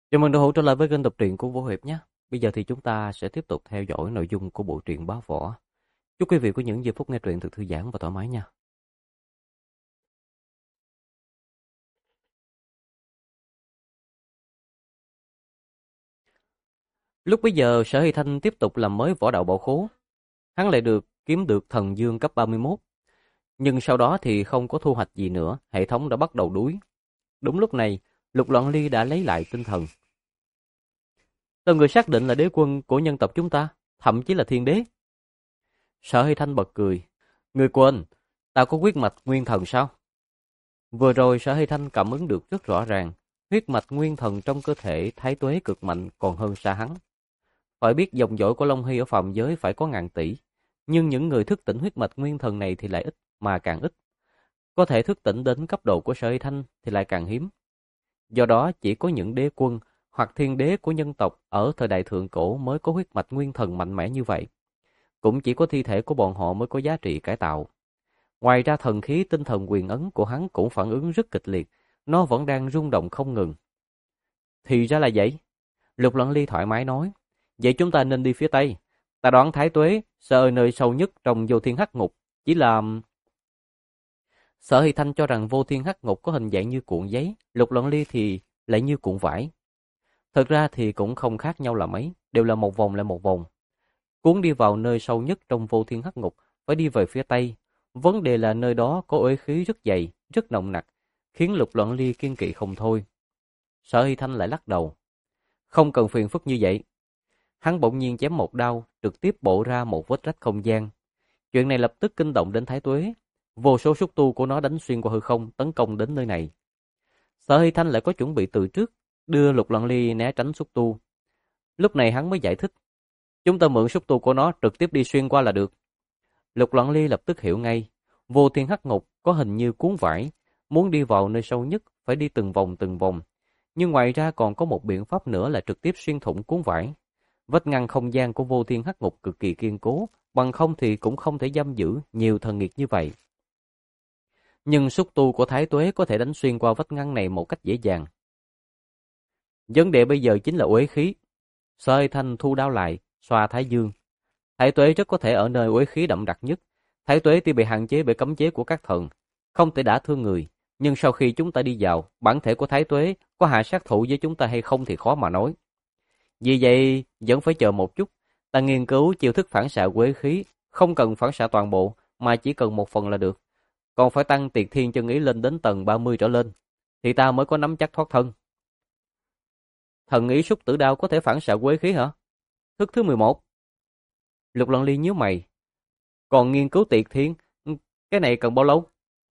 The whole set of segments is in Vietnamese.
Chào mừng đã hỗ trở lại với kênh đọc truyện của Vũ Hiệp nhé. Bây giờ thì chúng ta sẽ tiếp tục theo dõi nội dung của bộ truyện Bá Võ. Chúc quý vị có những giây phút nghe truyện thật thư giãn và thoải mái nha. Lúc bấy giờ Sở Hy Thanh tiếp tục làm mới võ đạo bảo khố. Hắn lại kiếm được thần dương cấp 31. Nhưng sau đó thì không có thu hoạch gì nữa, hệ thống đã bắt đầu đuối. Đúng lúc này, Lục Loạn Ly đã lấy lại tinh thần. Là người xác định là đế quân của nhân tộc chúng ta, thậm chí là thiên đế. Sở Hy Thanh bật cười. Người quên, tao có huyết mạch nguyên thần sao? Vừa rồi Sở Hy Thanh cảm ứng được rất rõ ràng, huyết mạch nguyên thần trong cơ thể Thái Tuế cực mạnh còn hơn xa hắn. Phải biết dòng dõi của Long Hy ở phàm giới phải có ngàn tỷ, nhưng những người thức tỉnh huyết mạch nguyên thần này thì lại ít mà càng ít. Có thể thức tỉnh đến cấp độ của Sở Hy Thanh thì lại càng hiếm. Do đó chỉ có những đế quân hoặc thiên đế của nhân tộc ở thời đại thượng cổ mới có huyết mạch nguyên thần mạnh mẽ như vậy. Cũng chỉ có thi thể của bọn họ mới có giá trị cải tạo. Ngoài ra thần khí tinh thần quyền ấn của hắn cũng phản ứng rất kịch liệt, nó vẫn đang rung động không ngừng. Thì ra là vậy. Lục Lận Ly thoải mái nói. Vậy chúng ta nên đi phía Tây. Ta đoán Thái Tuế sẽ ở nơi sâu nhất trong vô thiên hắc ngục. Chỉ là... Sở Hy Thanh cho rằng vô thiên hắc ngục có hình dạng như cuộn giấy, Lục Lận Ly thì lại như cuộn vải. Thật ra thì cũng không khác nhau là mấy, đều là một vòng lại một vòng. Cuốn đi vào nơi sâu nhất trong vô thiên hắc ngục, phải đi về phía Tây. Vấn đề là nơi đó có uế khí rất dày, rất nồng nặc, khiến Lục Loạn Ly kiên kỵ không thôi. Sở Hy Thanh lại lắc đầu. Không cần phiền phức như vậy. Hắn bỗng nhiên chém một đao, trực tiếp bổ ra một vết rách không gian. Chuyện này lập tức kinh động đến Thái Tuế. Vô số xúc tu của nó đánh xuyên qua hư không, tấn công đến nơi này. Sở Hy Thanh lại có chuẩn bị từ trước, đưa Lục Loạn Ly né tránh xúc tu. Lúc này hắn mới giải thích. Chúng ta mượn xúc tu của nó trực tiếp đi xuyên qua là được. Lục Loạn Ly lập tức hiểu ngay. Vô thiên hắc ngục có hình như cuốn vải, muốn đi vào nơi sâu nhất phải đi từng vòng từng vòng. Nhưng ngoài ra còn có một biện pháp nữa là trực tiếp xuyên thủng cuốn vải. Vách ngăn không gian của vô thiên hắc ngục cực kỳ kiên cố, bằng không thì cũng không thể giam giữ nhiều thần nghiệt như vậy. Nhưng xúc tu của Thái Tuế có thể đánh xuyên qua vách ngăn này một cách dễ dàng. Vấn đề bây giờ chính là uế khí. Sợi Thanh thu đao lại, xoa thái dương. Thái Tuế rất có thể ở nơi uế khí đậm đặc nhất. Thái Tuế tuy bị hạn chế bởi cấm chế của các thần, không thể đả thương người, nhưng sau khi chúng ta đi vào, bản thể của Thái Tuế có hạ sát thủ với chúng ta hay không thì khó mà nói. Vì vậy, vẫn phải chờ một chút. Ta nghiên cứu chiêu thức phản xạ uế khí, không cần phản xạ toàn bộ, mà chỉ cần một phần là được. Còn phải tăng tiệt thiên chân ý lên đến tầng 30 trở lên, thì ta mới có nắm chắc thoát thân. Thần ý xúc tử đao có thể phản xạ uế khí hả? Thức thứ 11. Lục Lận Ly nhíu mày. Còn nghiên cứu tiệt thiên, cái này cần bao lâu?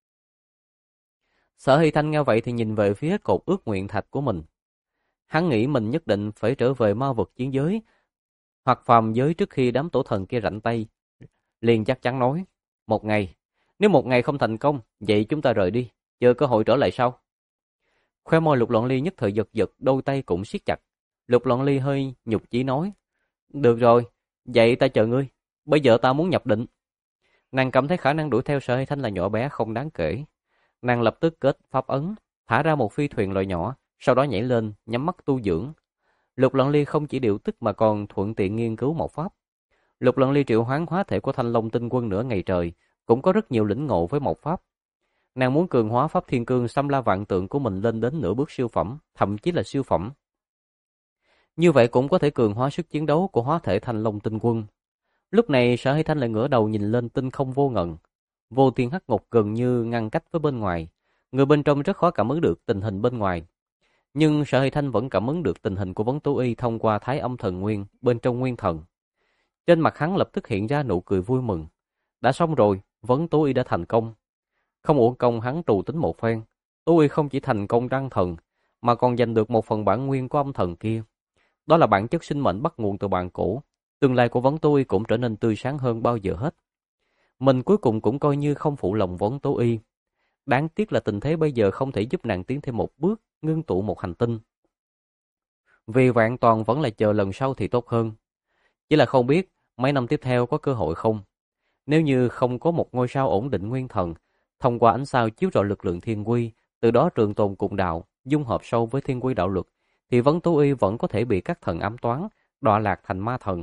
Sở Hy Thanh nghe vậy thì nhìn về phía cột ước nguyện thạch của mình. Hắn nghĩ mình nhất định phải trở về ma vật chiến giới, hoặc phàm giới trước khi đám tổ thần kia rảnh tay. Liền chắc chắn nói, một ngày. Nếu một ngày không thành công, vậy chúng ta rời đi, chờ cơ hội trở lại sau. Khoe môi Lục Loạn Ly nhất thời giật giật, đôi tay cũng siết chặt. Lục Loạn Ly hơi nhục chí nói, được rồi, vậy ta chờ ngươi. Bây giờ ta muốn nhập định. Nàng cảm thấy khả năng đuổi theo Sở Hy Thanh là nhỏ bé không đáng kể. Nàng lập tức kết pháp ấn, thả ra một phi thuyền loại nhỏ, sau đó nhảy lên, nhắm mắt tu dưỡng. Lục Lận Ly không chỉ điều tức mà còn thuận tiện nghiên cứu một pháp. Lục Lận Ly triệu hoán hóa thể của Thanh Long Tinh Quân nửa ngày trời, cũng có rất nhiều lĩnh ngộ với một pháp. Nàng muốn cường hóa pháp thiên cương xâm la vạn tượng của mình lên đến nửa bước siêu phẩm, thậm chí là siêu phẩm. Như vậy cũng có thể cường hóa sức chiến đấu của hóa thể Thanh Long Tinh Quân. Lúc này Sở Hy Thanh lại ngửa đầu nhìn lên tinh không vô ngần. Vô thiên hắc ngục gần như ngăn cách với bên ngoài. Người bên trong rất khó cảm ứng được tình hình bên ngoài. Nhưng Sở Hy Thanh vẫn cảm ứng được tình hình của Vấn Tố Y thông qua Thái Âm Thần Nguyên bên trong nguyên thần. Trên mặt hắn lập tức hiện ra nụ cười vui mừng. Đã xong rồi, Vấn Tố Y đã thành công. Không uổng công hắn trù tính một phen. Tố Y không chỉ thành công đăng thần, mà còn giành được một phần bản nguyên của âm thần kia. Đó là bản chất sinh mệnh bắt nguồn từ bàn cổ. Tương lai của Vấn Tố Y cũng trở nên tươi sáng hơn bao giờ hết. Mình cuối cùng cũng coi như không phụ lòng Vấn Tố Y. Đáng tiếc là tình thế bây giờ không thể giúp nàng tiến thêm một bước, ngưng tụ một hành tinh. Vì vạn toàn vẫn là chờ lần sau thì tốt hơn. Chỉ là không biết mấy năm tiếp theo có cơ hội không. Nếu như không có một ngôi sao ổn định nguyên thần, thông qua ánh sao chiếu rọi lực lượng thiên quy, từ đó trường tồn cùng đạo, dung hợp sâu với thiên quy đạo luật, thì Vấn Tố Y vẫn có thể bị các thần ám toán, đọa lạc thành ma thần.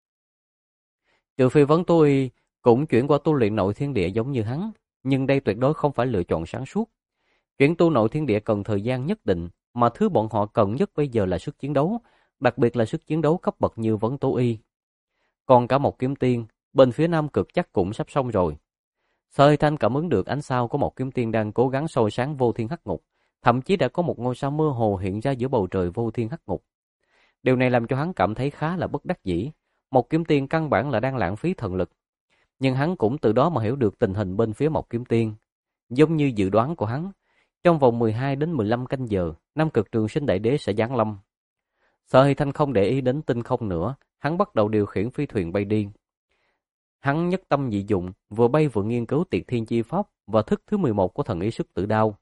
Trừ phi Vấn Tố Y cũng chuyển qua tu luyện nội thiên địa giống như hắn, nhưng đây tuyệt đối không phải lựa chọn sáng suốt. Chuyển tu nội thiên địa cần thời gian nhất định, mà thứ bọn họ cần nhất bây giờ là sức chiến đấu, đặc biệt là sức chiến đấu cấp bậc như Vấn Tố Y. Còn cả một kiếm tiên, bên phía Nam Cực chắc cũng sắp xong rồi. Sở Hy Thanh cảm ứng được ánh sao của một kiếm tiên đang cố gắng soi sáng vô thiên hắc ngục, thậm chí đã có một ngôi sao mơ hồ hiện ra giữa bầu trời vô thiên hắc ngục. Điều này làm cho hắn cảm thấy khá là bất đắc dĩ, một kiếm tiên căn bản là đang lãng phí thần lực. Nhưng hắn cũng từ đó mà hiểu được tình hình bên phía một kiếm tiên. Giống như dự đoán của hắn, trong vòng 12 đến 15 canh giờ, Nam Cực Trường Sinh Đại Đế sẽ giáng lâm. Sở Hy Thanh không để ý đến tinh không nữa, hắn bắt đầu điều khiển phi thuyền bay đi. Hắn nhất tâm nhị dụng, vừa bay vừa nghiên cứu Tiệt Thiên Chi Pháp và thức thứ 11 của thần ý sức tử đao.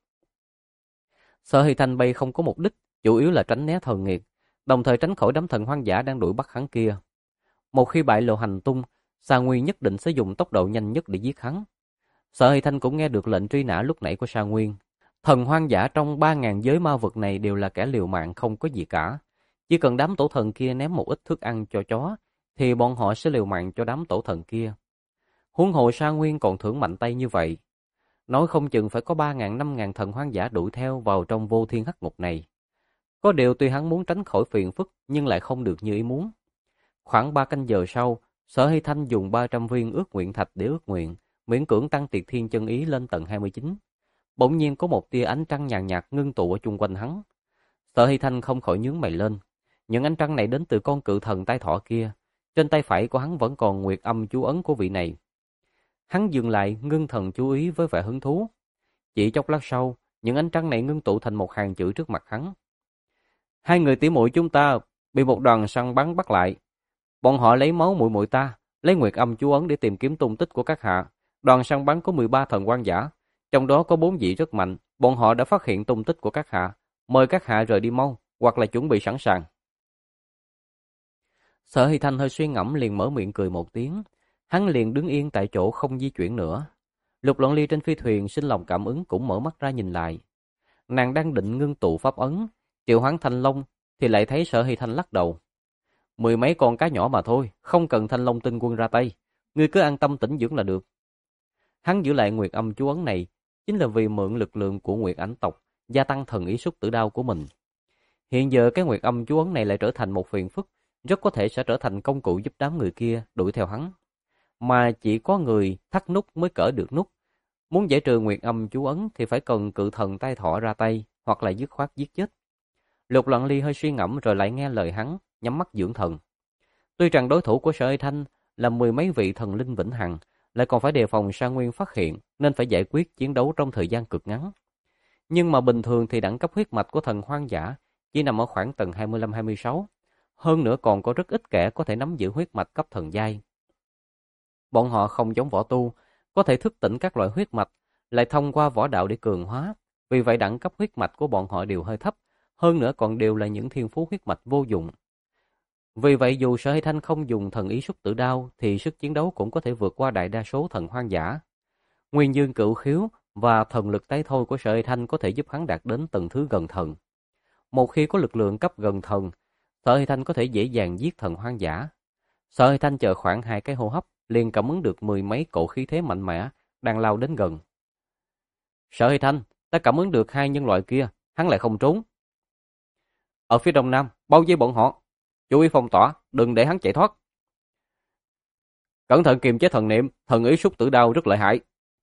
Sở Hy Thanh bay không có mục đích, chủ yếu là tránh né thần nghiệt, đồng thời tránh khỏi đám thần hoang dã đang đuổi bắt hắn kia. Một khi bại lộ hành tung, Sa Nguyên nhất định sẽ dùng tốc độ nhanh nhất để giết hắn. Sở Hy Thanh cũng nghe được lệnh truy nã lúc nãy của Sa Nguyên. Thần hoang dã trong 3.000 giới ma vật này đều là kẻ liều mạng không có gì cả. Chỉ cần đám tổ thần kia ném một ít thức ăn cho chó, thì bọn họ sẽ liều mạng cho đám tổ thần kia. Huống hồ Sa Nguyên còn thưởng mạnh tay như vậy. Nói không chừng phải có 3.000 5.000 thần hoang dã đuổi theo vào trong vô thiên hắc ngục này. Có điều tuy hắn muốn tránh khỏi phiền phức nhưng lại không được như ý muốn. Khoảng 3 canh giờ sau, Sở Hy Thanh dùng 300 viên ước nguyện thạch để ước nguyện, miễn cưỡng tăng Tiệt Thiên chân ý lên tầng 29. Bỗng nhiên có một tia ánh trăng nhàn nhạt ngưng tụ ở chung quanh hắn. Sở Hy Thanh không khỏi nhướng mày lên. Những ánh trăng này đến từ con cự thần tai thọ kia. Trên tay phải của hắn vẫn còn nguyệt âm chú ấn của vị này. Hắn dừng lại, ngưng thần chú ý với vẻ hứng thú. Chỉ chốc lát sau, những ánh trăng này ngưng tụ thành một hàng chữ trước mặt hắn. Hai người tỉ muội chúng ta bị một đoàn săn bắn bắt lại. Bọn họ lấy máu muội muội ta, lấy nguyệt âm chú ấn để tìm kiếm tung tích của các hạ. Đoàn săn bắn có 13 thần quan giả, trong đó có 4 vị rất mạnh. Bọn họ đã phát hiện tung tích của các hạ. Mời các hạ rời đi mau, hoặc là chuẩn bị sẵn sàng. Sở Hy Thanh hơi suy ngẫm liền mở miệng cười một tiếng. Hắn liền đứng yên tại chỗ không di chuyển nữa. Lục Loan Ly trên phi thuyền sinh lòng cảm ứng cũng mở mắt ra nhìn lại. Nàng đang định ngưng tụ pháp ấn, triệu hoán Thanh Long thì lại thấy Sở Hy Thanh lắc đầu. 10 mấy con cá nhỏ mà thôi, không cần Thanh Long tinh quân ra tay, ngươi cứ an tâm tĩnh dưỡng là được. Hắn giữ lại nguyệt âm chú ấn này chính là vì mượn lực lượng của Nguyệt Ảnh tộc, gia tăng thần ý xúc tử đao của mình. Hiện giờ cái nguyệt âm chú ấn này lại trở thành một phiền phức, rất có thể sẽ trở thành công cụ giúp đám người kia đuổi theo hắn. Mà chỉ có người thắt nút mới cởi được nút. Muốn giải trừ nguyệt âm chú ấn thì phải cần cự thần tai thọ ra tay, hoặc là dứt khoát giết chết. Lục Loan Ly hơi suy ngẫm rồi lại nghe lời hắn, nhắm mắt dưỡng thần. Tuy rằng đối thủ của Sở Hy Thanh là 10 mấy vị thần linh vĩnh hằng, lại còn phải đề phòng Sa Nguyên phát hiện, nên phải giải quyết chiến đấu trong thời gian cực ngắn. Nhưng mà bình thường thì đẳng cấp huyết mạch của thần hoang dã chỉ nằm ở khoảng tầng 25-26. Hơn nữa còn có rất ít kẻ có thể nắm giữ huyết mạch cấp thần giai. Bọn họ không giống võ tu, có thể thức tỉnh các loại huyết mạch, lại thông qua võ đạo để cường hóa. Vì vậy đẳng cấp huyết mạch của bọn họ đều hơi thấp, hơn nữa còn đều là những thiên phú huyết mạch vô dụng. Vì vậy dù Sở Hy Thanh không dùng thần ý xúc tử đao thì sức chiến đấu cũng có thể vượt qua đại đa số thần hoang dã. Nguyên dương cửu khiếu và thần lực tái thôi của Sở Hy Thanh có thể giúp hắn đạt đến tầng thứ gần thần. Một khi có lực lượng cấp gần thần, Sở Hy Thanh có thể dễ dàng giết thần hoang dã. Sở Hy Thanh chờ khoảng 2 cái hô hấp, liền cảm ứng được 10 mấy cổ khí thế mạnh mẽ đang lao đến gần. Sở Hy Thanh, ta cảm ứng được 2 nhân loại kia, hắn lại không trốn. Ở phía đông nam, bao vây bọn họ, chú ý phong tỏa, đừng để hắn chạy thoát. Cẩn thận kiềm chế thần niệm, thần ý xúc tử đao rất lợi hại.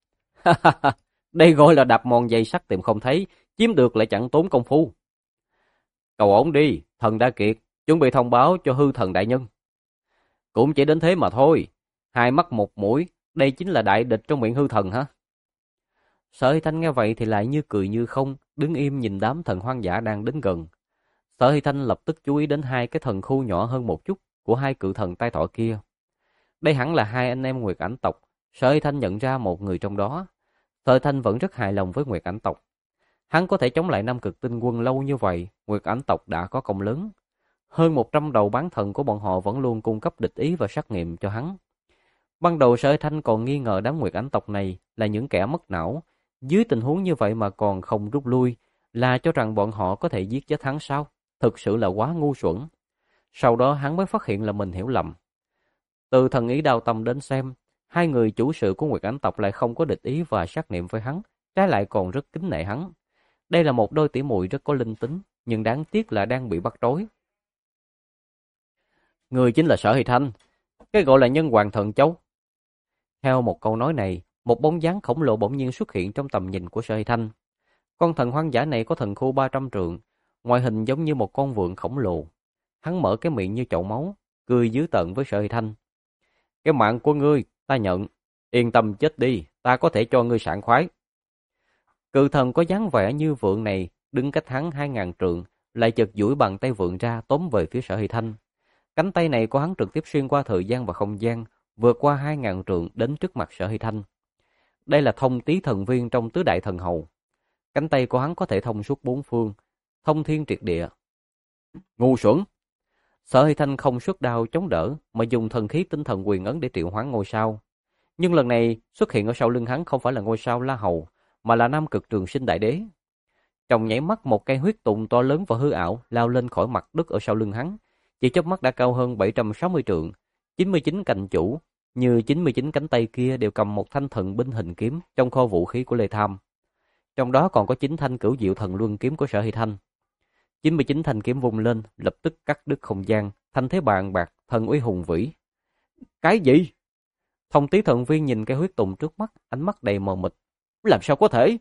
Đây gọi là đạp mòn dây sắt tìm không thấy, chiếm được lại chẳng tốn công phu. Cầu ổn đi, thần đã kiệt, chuẩn bị thông báo cho hư thần đại nhân. Cũng chỉ đến thế mà thôi, 2 mắt 1 mũi, đây chính là đại địch trong miệng hư thần hả? Sở Hy Thanh nghe vậy thì lại như cười như không, đứng im nhìn đám thần hoang dã đang đến gần. Sở Hy Thanh lập tức chú ý đến 2 cái thần khu nhỏ hơn một chút của 2 cự thần tai thọ kia. Đây hẳn là 2 anh em Nguyệt Ảnh tộc. Sở Hy Thanh nhận ra một người trong đó. Sở Hy Thanh vẫn rất hài lòng với Nguyệt Ảnh tộc. Hắn có thể chống lại Nam Cực Tinh quân lâu như vậy, Nguyệt Ảnh tộc đã có công lớn. Hơn 100 đầu bán thần của bọn họ vẫn luôn cung cấp địch ý và trắc nghiệm cho hắn. Ban đầu Sở Hy Thanh còn nghi ngờ đám Nguyệt Ảnh tộc này là những kẻ mất não. Dưới tình huống như vậy mà còn không rút lui, là cho rằng bọn họ có thể giết chết hắn sao? thực sự là quá ngu xuẩn. Sau đó hắn mới phát hiện là mình hiểu lầm. Từ thần ý Đao Tâm đến xem, hai người chủ sự của Nguyệt Ảnh tộc lại không có địch ý và sát niệm với hắn, trái lại còn rất kính nể hắn. Đây là một đôi tỷ muội rất có linh tính, nhưng đáng tiếc là đang bị bắt rối. Người chính là Sở Hy Thanh, cái gọi là nhân hoàng thần châu. Theo một câu nói này, một bóng dáng khổng lồ bỗng nhiên xuất hiện trong tầm nhìn của Sở Hy Thanh. Con thần hoang dã này có thần khu 300 trượng, ngoại hình giống như một con vượn khổng lồ. Hắn mở cái miệng như chậu máu, cười dữ tợn với Sở Hy Thanh. Cái mạng của ngươi, ta nhận. Yên tâm chết đi, ta có thể cho ngươi sảng khoái. Cự thần có dáng vẻ như vượn này, đứng cách hắn 2000 trượng, lại chợt duỗi bàn tay vượn ra tóm về phía Sở Hy Thanh. Cánh tay này của hắn trực tiếp xuyên qua thời gian và không gian, vượt qua 2000 trượng đến trước mặt Sở Hy Thanh. Đây là thông tí thần viên trong tứ đại thần hầu. Cánh tay của hắn có thể thông suốt bốn phương, thông thiên triệt địa. Ngu xuẩn! Sở Hy Thanh không xuất đao chống đỡ, mà dùng thần khí tinh thần quyền ấn để triệu hoán ngôi sao. Nhưng lần này xuất hiện ở sau lưng hắn không phải là ngôi sao La Hầu, mà là Nam Cực Trường Sinh Đại Đế. Trong nháy mắt, một cây huyết tùng to lớn và hư ảo lao lên khỏi mặt đất ở sau lưng hắn, chỉ chớp mắt đã cao hơn 760 trượng, 99 cành chủ, như 99 cánh tay kia đều cầm một thanh thần binh hình kiếm trong kho vũ khí của Lê Tham. Trong đó còn có 9 thanh cửu diệu thần luân kiếm của Sở Hy Thanh. 99 thanh kiếm vung lên, lập tức cắt đứt không gian, thanh thế bàn bạc, thần uy hùng vĩ. Cái gì? Thông tí thần viên nhìn cái huyết tùng trước mắt, ánh mắt đầy mờ mịt. Làm sao có thể?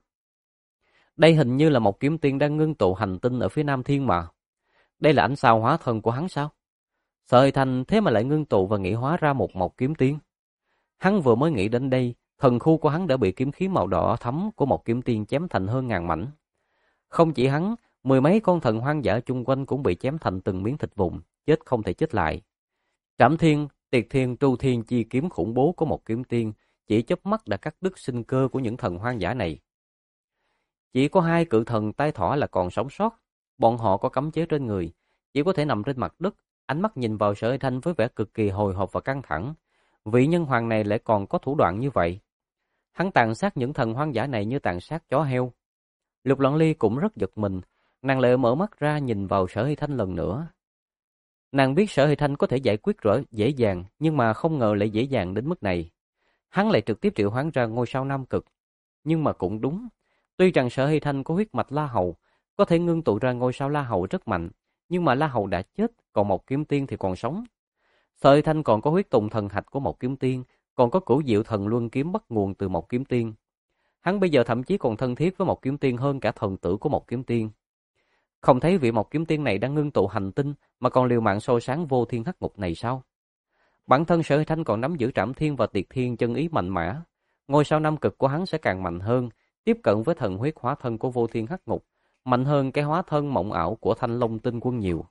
Đây hình như là một kiếm tiên đang ngưng tụ hành tinh ở phía Nam Thiên mà. Đây là ánh sao hóa thân của hắn sao? Sở Hy Thanh thế mà lại ngưng tụ và nghĩ hóa ra một kiếm tiên. Hắn vừa mới nghĩ đến đây, thần khu của hắn đã bị kiếm khí màu đỏ thắm của một kiếm tiên chém thành hơn ngàn mảnh. Không chỉ hắn, mười mấy con thần hoang dã chung quanh cũng bị chém thành từng miếng thịt vụn, chết không thể chết lại. Trảm Thiên, Tiệt Thiên, Tru Thiên chi kiếm khủng bố của một kiếm tiên chỉ chớp mắt đã cắt đứt sinh cơ của những thần hoang dã này. Chỉ có hai cự thần tai thỏ là còn sống sót, bọn họ có cấm chế trên người, chỉ có thể nằm trên mặt đất, ánh mắt nhìn vào Sở Hy Thanh với vẻ cực kỳ hồi hộp và căng thẳng. Vị nhân hoàng này lại còn có thủ đoạn như vậy. Hắn tàn sát những thần hoang dã này như tàn sát chó heo. Lục Loan Ly cũng rất giật mình, nàng lại mở mắt ra nhìn vào Sở Hy Thanh lần nữa. Nàng biết Sở Hy Thanh có thể giải quyết dễ dàng, nhưng mà không ngờ lại dễ dàng đến mức này. Hắn lại trực tiếp triệu hoán ra ngôi sao Nam Cực. Nhưng mà cũng đúng, tuy rằng Sở Hy Thanh có huyết mạch La Hầu, có thể ngưng tụ ra ngôi sao La Hầu rất mạnh, nhưng mà La Hầu đã chết, còn một kiếm tiên thì còn sống. Sở Hy Thanh còn có huyết tùng thần hạch của một kiếm tiên, còn có cửu diệu thần luân kiếm bắt nguồn từ một kiếm tiên. Hắn bây giờ thậm chí còn thân thiết với một kiếm tiên hơn cả thần tử của một kiếm tiên. Không thấy vị một kiếm tiên này đang ngưng tụ hành tinh mà còn liều mạng soi sáng vô thiên hắc ngục này sao? Bản thân Sở Hy Thanh còn nắm giữ Trảm Thiên và Tiệt Thiên chân ý mạnh mẽ. Ngôi sao Nam Cực của hắn sẽ càng mạnh hơn, tiếp cận với thần huyết hóa thân của vô thiên hắc ngục, mạnh hơn cái hóa thân mộng ảo của Thanh Long Tinh Quân nhiều.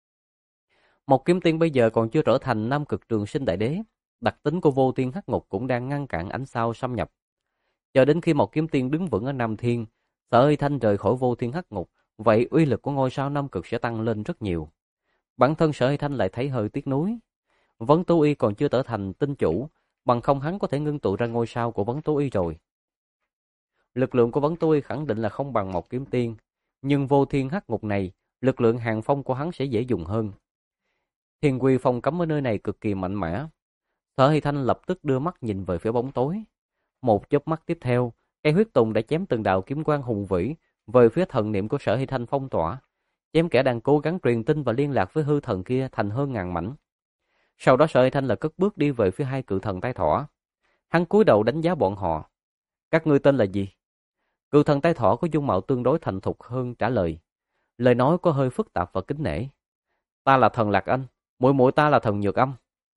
Một kiếm tiên bây giờ còn chưa trở thành Nam Cực Trường Sinh Đại Đế, đặc tính của vô thiên hắc ngục cũng đang ngăn cản ánh sao xâm nhập. Chờ đến khi một kiếm tiên đứng vững ở Nam Thiên, Sở Hy Thanh rời khỏi vô thiên hắc ngục, vậy uy lực của ngôi sao Nam Cực sẽ tăng lên rất nhiều. Bản thân Sở Hy Thanh lại thấy hơi tiếc nuối. Vấn Tố Y còn chưa trở thành tinh chủ, bằng không hắn có thể ngưng tụ ra ngôi sao của Vấn Tố Y rồi. Lực lượng của Vấn Tố Y khẳng định là không bằng một kiếm tiên, nhưng vô thiên hắc ngục này, lực lượng hàng phong của hắn sẽ dễ dùng hơn. Thiên quy phong cấm ở nơi này cực kỳ mạnh mẽ. Sở Hy Thanh lập tức đưa mắt nhìn về phía bóng tối. Một chớp mắt tiếp theo, cây huyết tùng đã chém từng đạo kiếm quang hùng vĩ về phía thần niệm của Sở Hy Thanh phong tỏa, chém kẻ đang cố gắng truyền tin và liên lạc với hư thần kia thành hơn ngàn mảnh. Sau đó Sở Hy Thanh là cất bước đi về phía hai cự thần tai thỏ. Hắn cúi đầu đánh giá bọn họ. Các ngươi tên là gì? Cự thần tai thỏ có dung mạo tương đối thành thục hơn trả lời. Lời nói có hơi phức tạp và kính nể. Ta là thần Lạc Anh, muội muội ta là thần Nhược Âm.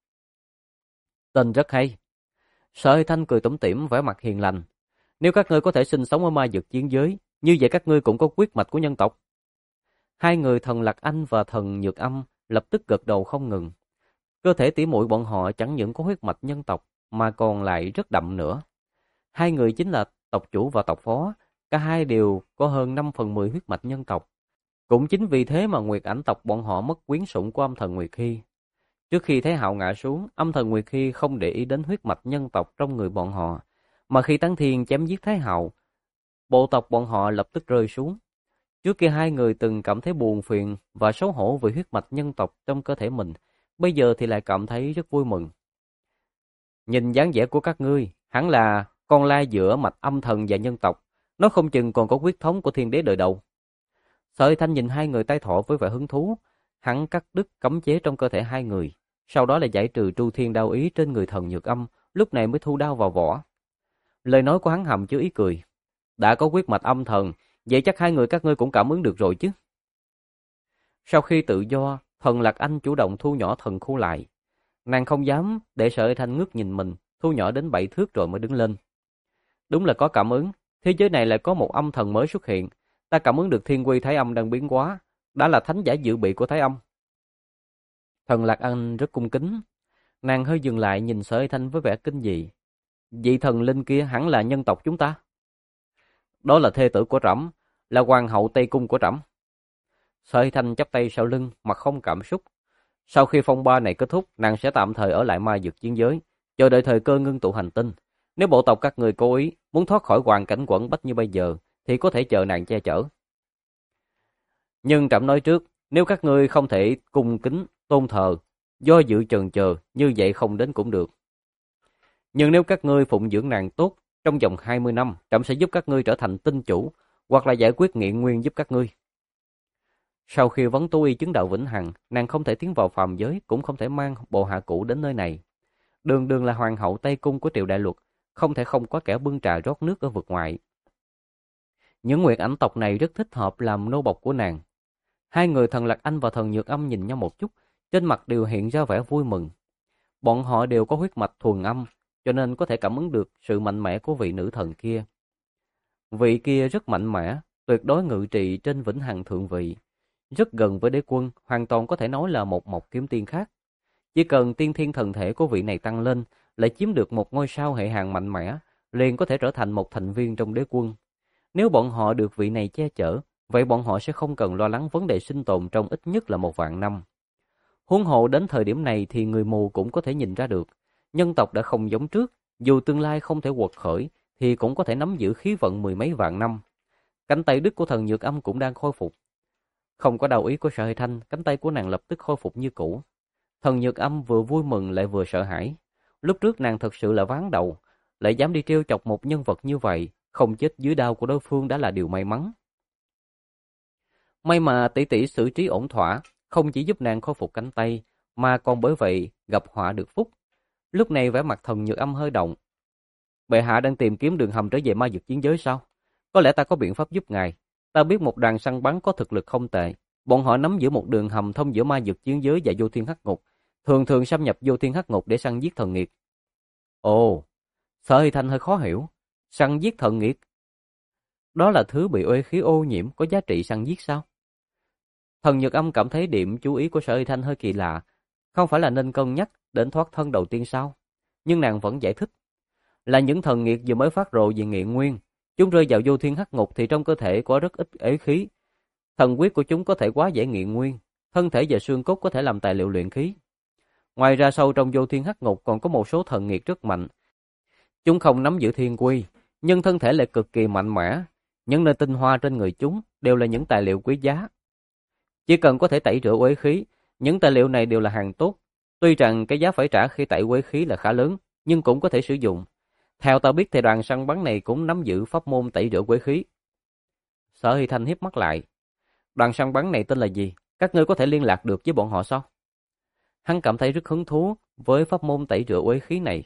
Tên rất hay. Sở Hy Thanh cười tủm tỉm vẻ mặt hiền lành. Nếu các ngươi có thể sinh sống ở ma dược chiến giới, như vậy các ngươi cũng có huyết mạch của nhân tộc. Hai người thần Lạc Anh và thần Nhược Âm lập tức gật đầu không ngừng. Cơ thể tỉ muội bọn họ chẳng những có huyết mạch nhân tộc mà còn lại rất đậm nữa. Hai người chính là tộc chủ và tộc phó, cả hai đều có hơn 5/10 huyết mạch nhân tộc. Cũng chính vì thế mà Nguyệt Ảnh tộc bọn họ mất quyến sủng của âm thần Nguyệt Hy. Trước khi Thái Hạo ngã xuống, âm thần Nguyệt Hy không để ý đến huyết mạch nhân tộc trong người bọn họ, mà khi Tán Thiên chém giết Thái Hạo, bộ tộc bọn họ lập tức rơi xuống. Trước kia hai người từng cảm thấy buồn phiền và xấu hổ vì huyết mạch nhân tộc trong cơ thể mình, bây giờ thì lại cảm thấy rất vui mừng. Nhìn dáng vẻ của các ngươi, hẳn là con lai giữa mạch âm thần và nhân tộc, nó không chừng còn có huyết thống của thiên đế đời đầu. Sợi Thanh nhìn hai người tay thọ với vẻ hứng thú, hắn cắt đứt cấm chế trong cơ thể hai người, sau đó là giải trừ tru thiên đao ý trên người thần Nhược Âm, lúc này mới thu đao vào vỏ. Lời nói của hắn hàm chứa ý cười. Đã có huyết mạch âm thần, vậy chắc hai người các ngươi cũng cảm ứng được rồi chứ. Sau khi tự do, thần Lạc Anh chủ động thu nhỏ thần khu lại. Nàng không dám để Sợi Thanh ngước nhìn mình, thu nhỏ đến 7 thước rồi mới đứng lên. Đúng là có cảm ứng, thế giới này lại có một âm thần mới xuất hiện. Ta cảm ứng được thiên quy Thái Âm đang biến hóa, đã là thánh giả dự bị của Thái Âm. Thần Lạc Anh rất cung kính. Nàng hơi dừng lại nhìn Sợi Thanh với vẻ kinh dị. Vị thần linh kia hẳn là nhân tộc chúng ta. Đó là thê tử của trẫm, là hoàng hậu Tây Cung của trẫm. Sợi Thanh chắp tay sau lưng, mặt không cảm xúc. Sau khi phong ba này kết thúc, nàng sẽ tạm thời ở lại ma dược chiến giới, chờ đợi thời cơ ngưng tụ hành tinh. Nếu bộ tộc các người cố ý muốn thoát khỏi hoàn cảnh quẩn bách như bây giờ, thì có thể chờ nàng che chở. Nhưng trẫm nói trước, nếu các ngươi không thể cung kính tôn thờ, do dự chần chờ, như vậy không đến cũng được. Nhưng nếu các ngươi phụng dưỡng nàng tốt, trong vòng 20 năm, trẫm sẽ giúp các ngươi trở thành tinh chủ, hoặc là giải quyết nghiện nguyên giúp các ngươi. Sau khi vấn tu y chứng đạo vĩnh hằng, nàng không thể tiến vào phàm giới, cũng không thể mang bộ hạ cũ đến nơi này. Đường Đường là hoàng hậu Tây Cung của triều đại Luật, không thể không có kẻ bưng trà rót nước ở vực ngoại. Những nguyệt ảnh tộc này rất thích hợp làm nô bộc của nàng. Hai người thần Lạc Anh và thần Nhược Âm nhìn nhau một chút, trên mặt đều hiện ra vẻ vui mừng. Bọn họ đều có huyết mạch thuần âm, cho nên có thể cảm ứng được sự mạnh mẽ của vị nữ thần kia. Vị kia rất mạnh mẽ, tuyệt đối ngự trị trên vĩnh hằng thượng vị, rất gần với đế quân, hoàn toàn có thể nói là một mộc kiếm tiên khác. Chỉ cần tiên thiên thần thể của vị này tăng lên, lại chiếm được một ngôi sao hệ hàng mạnh mẽ, liền có thể trở thành một thành viên trong đế quân. Nếu bọn họ được vị này che chở, vậy bọn họ sẽ không cần lo lắng vấn đề sinh tồn trong ít nhất là 1.000 năm. Huống hồ đến thời điểm này thì người mù cũng có thể nhìn ra được, nhân tộc đã không giống trước, dù tương lai không thể quật khởi, thì cũng có thể nắm giữ khí vận 10 mấy vạn năm. Cánh tay đứt của thần Nhược Âm cũng đang khôi phục. Không có đau ý của Sợi Thanh, cánh tay của nàng lập tức khôi phục như cũ. Thần Nhược Âm vừa vui mừng lại vừa sợ hãi. Lúc trước nàng thật sự là ván đầu, lại dám đi trêu chọc một nhân vật như vậy, không chết dưới đao của đối phương đã là điều may mắn. May mà tỷ tỷ xử trí ổn thỏa, không chỉ giúp nàng khôi phục cánh tay, mà còn bởi vậy gặp họa được phúc. Lúc này vẻ mặt thần Nhược Âm hơi động. Bệ hạ đang tìm kiếm đường hầm trở về ma dược chiến giới sao? Có lẽ ta có biện pháp giúp ngài. Ta biết một đoàn săn bắn có thực lực không tệ. Bọn họ nắm giữ một đường hầm thông giữa ma dược chiến giới và vô thiên hắc ngục, thường thường xâm nhập vô thiên hắc ngục để săn giết thần nghiệt. Ồ, Sợi Thanh hơi khó hiểu. Săn giết thần nghiệt? Đó là thứ bị uế khí ô nhiễm, có giá trị săn giết sao? Thần Nhược Âm cảm thấy điểm chú ý của Sợi Thanh hơi kỳ lạ, không phải là nên cân nhắc đến thoát thân đầu tiên sao? Nhưng nàng vẫn giải thích. Là những thần nghiệt vừa mới phát rộ về nghiện nguyên, chúng rơi vào vô thiên hắc ngục thì trong cơ thể có rất ít ế khí. Thần huyết của chúng có thể quá dễ nghiện nguyên, thân thể và xương cốt có thể làm tài liệu luyện khí. Ngoài ra sâu trong vô thiên hắc ngục còn có một số thần nghiệt rất mạnh. Chúng không nắm giữ thiên quy, nhưng thân thể lại cực kỳ mạnh mẽ. Những nơi tinh hoa trên người chúng đều là những tài liệu quý giá. Chỉ cần có thể tẩy rửa uế khí, những tài liệu này đều là hàng tốt. Tuy rằng cái giá phải trả khi tẩy uế khí là khá lớn, nhưng cũng có thể sử dụng. Theo ta biết thì đoàn săn bắn này cũng nắm giữ pháp môn tẩy rửa quế khí. Sở Hy Thanh hiếp mắt lại. Đoàn săn bắn này tên là gì? Các ngươi có thể liên lạc được với bọn họ sao? Hắn cảm thấy rất hứng thú với pháp môn tẩy rửa quế khí này.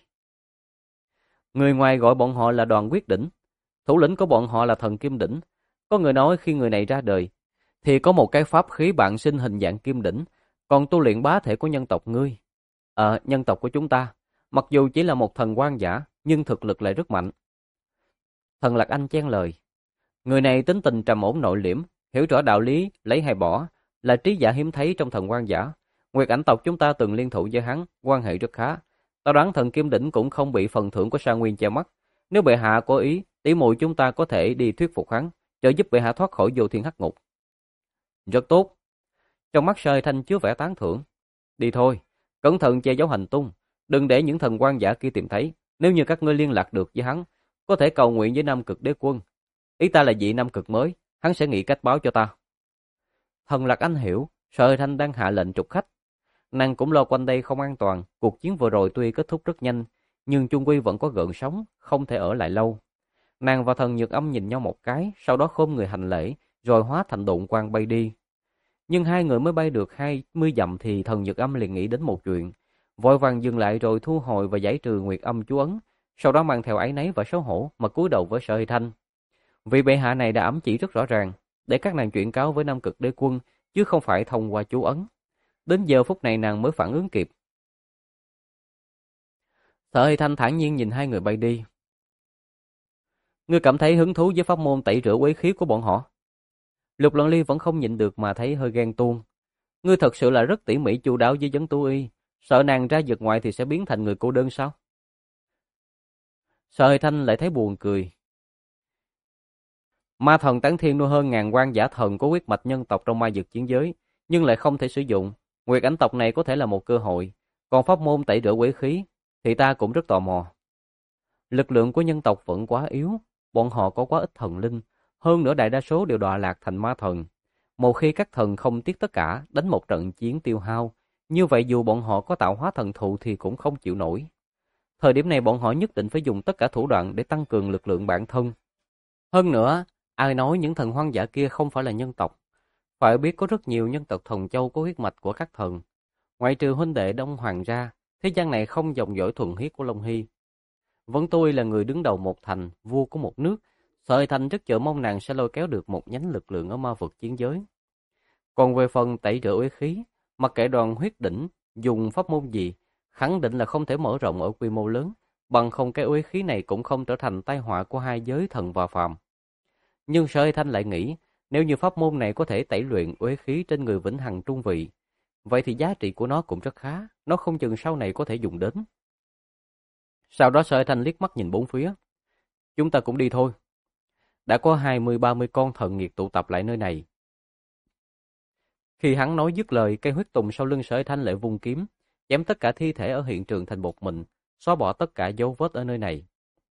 Người ngoài gọi bọn họ là đoàn quyết đỉnh. Thủ lĩnh của bọn họ là thần kim đỉnh. Có người nói khi người này ra đời, thì có một cái pháp khí bạn sinh hình dạng kim đỉnh, còn tu luyện bá thể của nhân tộc ngươi. Nhân tộc của chúng ta, mặc dù chỉ là một thần quan giả, nhưng thực lực lại rất mạnh. Thần Lạc Anh chen lời. Người này tính tình trầm ổn nội liễm, hiểu rõ đạo lý, lấy hay bỏ, là trí giả hiếm thấy trong thần quan giả. Nguyệt ảnh tộc chúng ta từng liên thủ với hắn, quan hệ rất khá. Ta đoán thần Kim Đỉnh cũng không bị phần thưởng của Sa Nguyên che mắt. Nếu bệ hạ có ý, tỷ muội chúng ta có thể đi thuyết phục hắn, trợ giúp bệ hạ thoát khỏi vô thiên hắc ngục. Rất tốt. Trong mắt Sợi Thanh chứa vẻ tán thưởng. Đi thôi, cẩn thận che giấu hành tung, đừng để những thần quan giả kia tìm thấy. Nếu như các ngươi liên lạc được với hắn, có thể cầu nguyện với Nam Cực Đế Quân. Ý ta là vị Nam Cực mới, hắn sẽ nghĩ cách báo cho ta. Thần Lạc Anh hiểu, Sở Hơi Thanh đang hạ lệnh trục khách. Nàng cũng lo quanh đây không an toàn, cuộc chiến vừa rồi tuy kết thúc rất nhanh, nhưng chung quy vẫn có gợn sóng, không thể ở lại lâu. Nàng và Thần Nhược Âm nhìn nhau một cái, sau đó khom người hành lễ, rồi hóa thành độn quang bay đi. Nhưng hai người mới bay được 20 dặm thì Thần Nhược Âm liền nghĩ đến một chuyện, vội vàng dừng lại rồi thu hồi và giải trừ Nguyệt Âm chú ấn, sau đó mang theo áy náy và xấu hổ mà cúi đầu với Sở Hơi Thanh. Vị bệ hạ này đã ám chỉ rất rõ ràng, để các nàng chuyển cáo với Nam Cực Đế Quân, chứ không phải thông qua chú ấn. Đến giờ phút này nàng mới phản ứng kịp. Sở Hơi Thanh thản nhiên nhìn hai người bay đi. Ngươi cảm thấy hứng thú với pháp môn tẩy rửa uế khí của bọn họ? Lục Lần Ly vẫn không nhịn được mà thấy hơi ghen tuông. Ngươi thật sự là rất tỉ mỉ chu đáo với Vấn Tú Y, sợ nàng ra vực ngoại thì sẽ biến thành người cô đơn sao? Sở Hơi Thanh lại thấy buồn cười. Ma thần Tán Thiên nuôi hơn ngàn quan giả thần có huyết mạch nhân tộc trong ma dược chiến giới, nhưng lại không thể sử dụng. Nguyệt Ảnh tộc này có thể là một cơ hội, còn pháp môn tẩy rửa quỷ khí thì ta cũng rất tò mò. Lực lượng của nhân tộc vẫn quá yếu, bọn họ có quá ít thần linh, hơn nữa đại đa số đều đọa lạc thành ma thần. Một khi các thần không tiếc tất cả đánh một trận chiến tiêu hao, như vậy dù bọn họ có tạo hóa thần thụ thì cũng không chịu nổi. Thời điểm này bọn họ nhất định phải dùng tất cả thủ đoạn để tăng cường lực lượng bản thân. Hơn nữa, ai nói những thần hoang dã kia không phải là nhân tộc? Phải biết có rất nhiều nhân tộc Thần Châu có huyết mạch của các thần. Ngoại trừ huynh đệ Đông Hoàng ra, thế gian này không dòng dõi thuần huyết của Long Hy. Vẫn tôi là người đứng đầu một thành, vua của một nước, Sở Hơi Thanh rất chờ mong nàng sẽ lôi kéo được một nhánh lực lượng ở ma vực chiến giới. Còn về phần tẩy rửa uế khí, mặc kệ đoàn huyết đỉnh dùng pháp môn gì, khẳng định là không thể mở rộng ở quy mô lớn, bằng không cái uế khí này cũng không trở thành tai họa của hai giới thần và phàm. Nhưng Sở Hơi Thanh lại nghĩ, nếu như pháp môn này có thể tẩy luyện uế khí trên người vĩnh hằng trung vị, vậy thì giá trị của nó cũng rất khá, nó không chừng sau này có thể dùng đến. Sau đó Sở Hơi Thanh liếc mắt nhìn bốn phía. Chúng ta cũng đi thôi. Đã có 20-30 con thần nghiệt tụ tập lại nơi này. Khi hắn nói dứt lời, cây huyết tùng sau lưng Sở Hơi Thanh lại vung kiếm, chém tất cả thi thể ở hiện trường thành bột mịn, xóa bỏ tất cả dấu vết ở nơi này.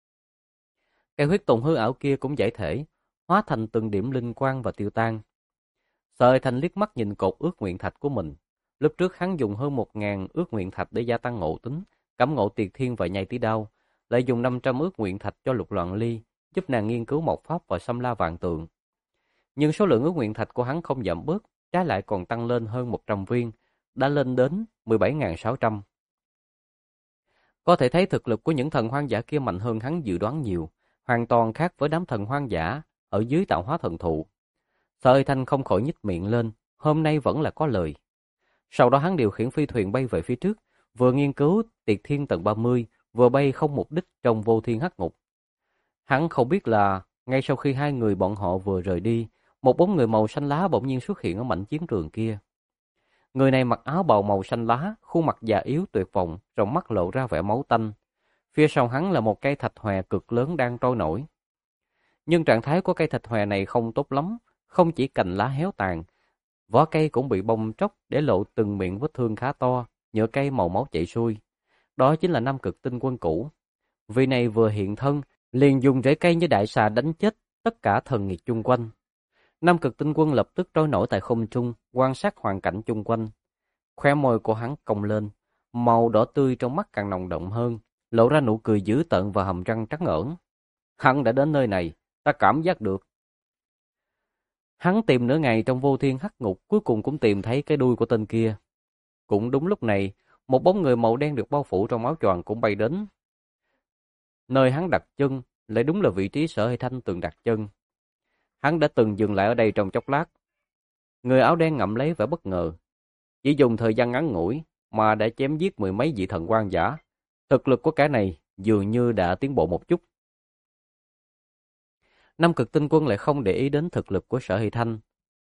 Cây huyết tùng hư ảo kia cũng giải thể, hóa thành từng điểm linh quang và tiêu tan. Sở Hơi Thanh liếc mắt nhìn cột ước nguyện thạch của mình. Lúc trước hắn dùng hơn 1000 ước nguyện thạch để gia tăng ngộ tính, cấm ngộ tiệt thiên và nhai tí đao, lại dùng 500 ước nguyện thạch cho Lục Loạn Ly, giúp nàng nghiên cứu mộc pháp và xâm la vạn tượng. Nhưng số lượng ước nguyện thạch của hắn không giảm bớt, trái lại còn tăng lên hơn 100 viên, đã lên đến 17.600. Có thể thấy thực lực của những thần hoang dã kia mạnh hơn hắn dự đoán nhiều, hoàn toàn khác với đám thần hoang dã ở dưới tạo hóa thần thụ. Sở Hơi Thanh không khỏi nhếch miệng lên, hôm nay vẫn là có lời. Sau đó hắn điều khiển phi thuyền bay về phía trước, vừa nghiên cứu tiệt thiên tầng 30, vừa bay không mục đích trong vô thiên hắc ngục. Hắn không biết là, ngay sau khi hai người bọn họ vừa rời đi, một bóng người màu xanh lá bỗng nhiên xuất hiện ở mảnh chiến trường kia. Người này mặc áo bào màu xanh lá, khuôn mặt già yếu tuyệt vọng, trong mắt lộ ra vẻ máu tanh. Phía sau hắn là một cây thạch hòe cực lớn đang trôi nổi. Nhưng trạng thái của cây thạch hòe này không tốt lắm, không chỉ cành lá héo tàn, vỏ cây cũng bị bong tróc để lộ từng miệng vết thương khá to, nhựa cây màu máu chảy xuôi. Đó chính là Nam Cực Tinh Quân cũ. Vị này vừa hiện thân, liền dùng rễ cây như đại xà đánh chết tất cả thần nghiệt chung quanh. Nam Cực Tinh Quân lập tức trôi nổi tại không trung, quan sát hoàn cảnh chung quanh. Khóe môi của hắn cong lên, màu đỏ tươi trong mắt càng nồng đậm hơn, lộ ra nụ cười dữ tợn và hàm răng trắng ởn. Hắn đã đến nơi này, ta cảm giác được. Hắn tìm nửa ngày trong vô thiên hắc ngục, cuối cùng cũng tìm thấy cái đuôi của tên kia. Cũng đúng lúc này, một bóng người màu đen được bao phủ trong áo choàng cũng bay đến. Nơi hắn đặt chân lại đúng là vị trí Sở Hơi Thanh từng đặt chân. Hắn đã từng dừng lại ở đây trong chốc lát. Người áo đen ngậm lấy vẻ bất ngờ. Chỉ dùng thời gian ngắn ngủi mà đã chém giết mười mấy vị thần quan giả. Thực lực của kẻ này dường như đã tiến bộ một chút. Nam Cực Tinh Quân lại không để ý đến thực lực của Sở Hơi Thanh.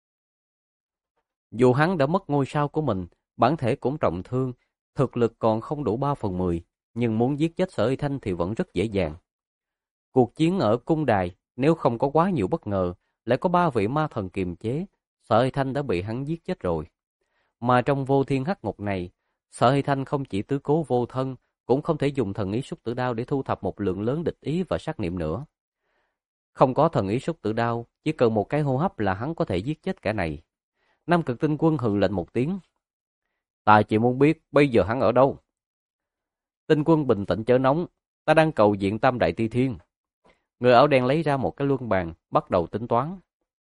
Dù hắn đã mất ngôi sao của mình, bản thể cũng trọng thương, thực lực còn không đủ 3/10, nhưng muốn giết chết Sở Hơi Thanh thì vẫn rất dễ dàng. Cuộc chiến ở cung đài, nếu không có quá nhiều bất ngờ, lại có 3 vị ma thần kiềm chế, Sở Hơi Thanh đã bị hắn giết chết rồi. Mà trong vô thiên hắc ngục này, Sở Hơi Thanh không chỉ tứ cố vô thân, cũng không thể dùng thần ý xúc tử đao để thu thập một lượng lớn địch ý và sát niệm nữa. Không có thần ý xúc tử đao, chỉ cần một cái hô hấp là hắn có thể giết chết kẻ này. Nam Cực Tinh Quân hừ lạnh một tiếng. Ta chỉ muốn biết bây giờ hắn ở đâu. Tinh Quân bình tĩnh chớ nóng, ta đang cầu diện Tam Đại Ti Thiên. Người áo đen lấy ra một cái luân bàn, bắt đầu tính toán.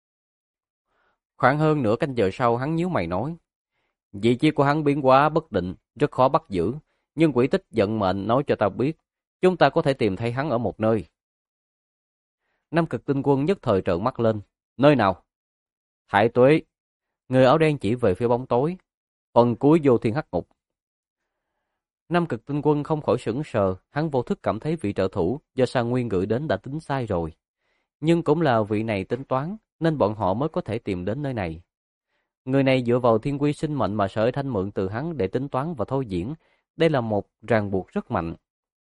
Khoảng hơn nửa canh giờ sau hắn nhíu mày nói. Vị trí của hắn biến hóa bất định, rất khó bắt giữ. Nhưng quỹ tích vận mệnh nói cho ta biết, chúng ta có thể tìm thấy hắn ở một nơi. Nam Cực Tinh Quân nhất thời trợn mắt lên. Nơi nào? Hải Tuế. Người áo đen chỉ về phía bóng tối. Phần cuối vô thiên hắc ngục. Nam Cực Tinh Quân không khỏi sững sờ, hắn vô thức cảm thấy vị trợ thủ do Sa Nguyên gửi đến đã tính sai rồi. Nhưng cũng là vị này tính toán, nên bọn họ mới có thể tìm đến nơi này. Người này dựa vào thiên quy sinh mệnh mà Sở Thanh mượn từ hắn để tính toán và thôi diễn. Đây là một ràng buộc rất mạnh.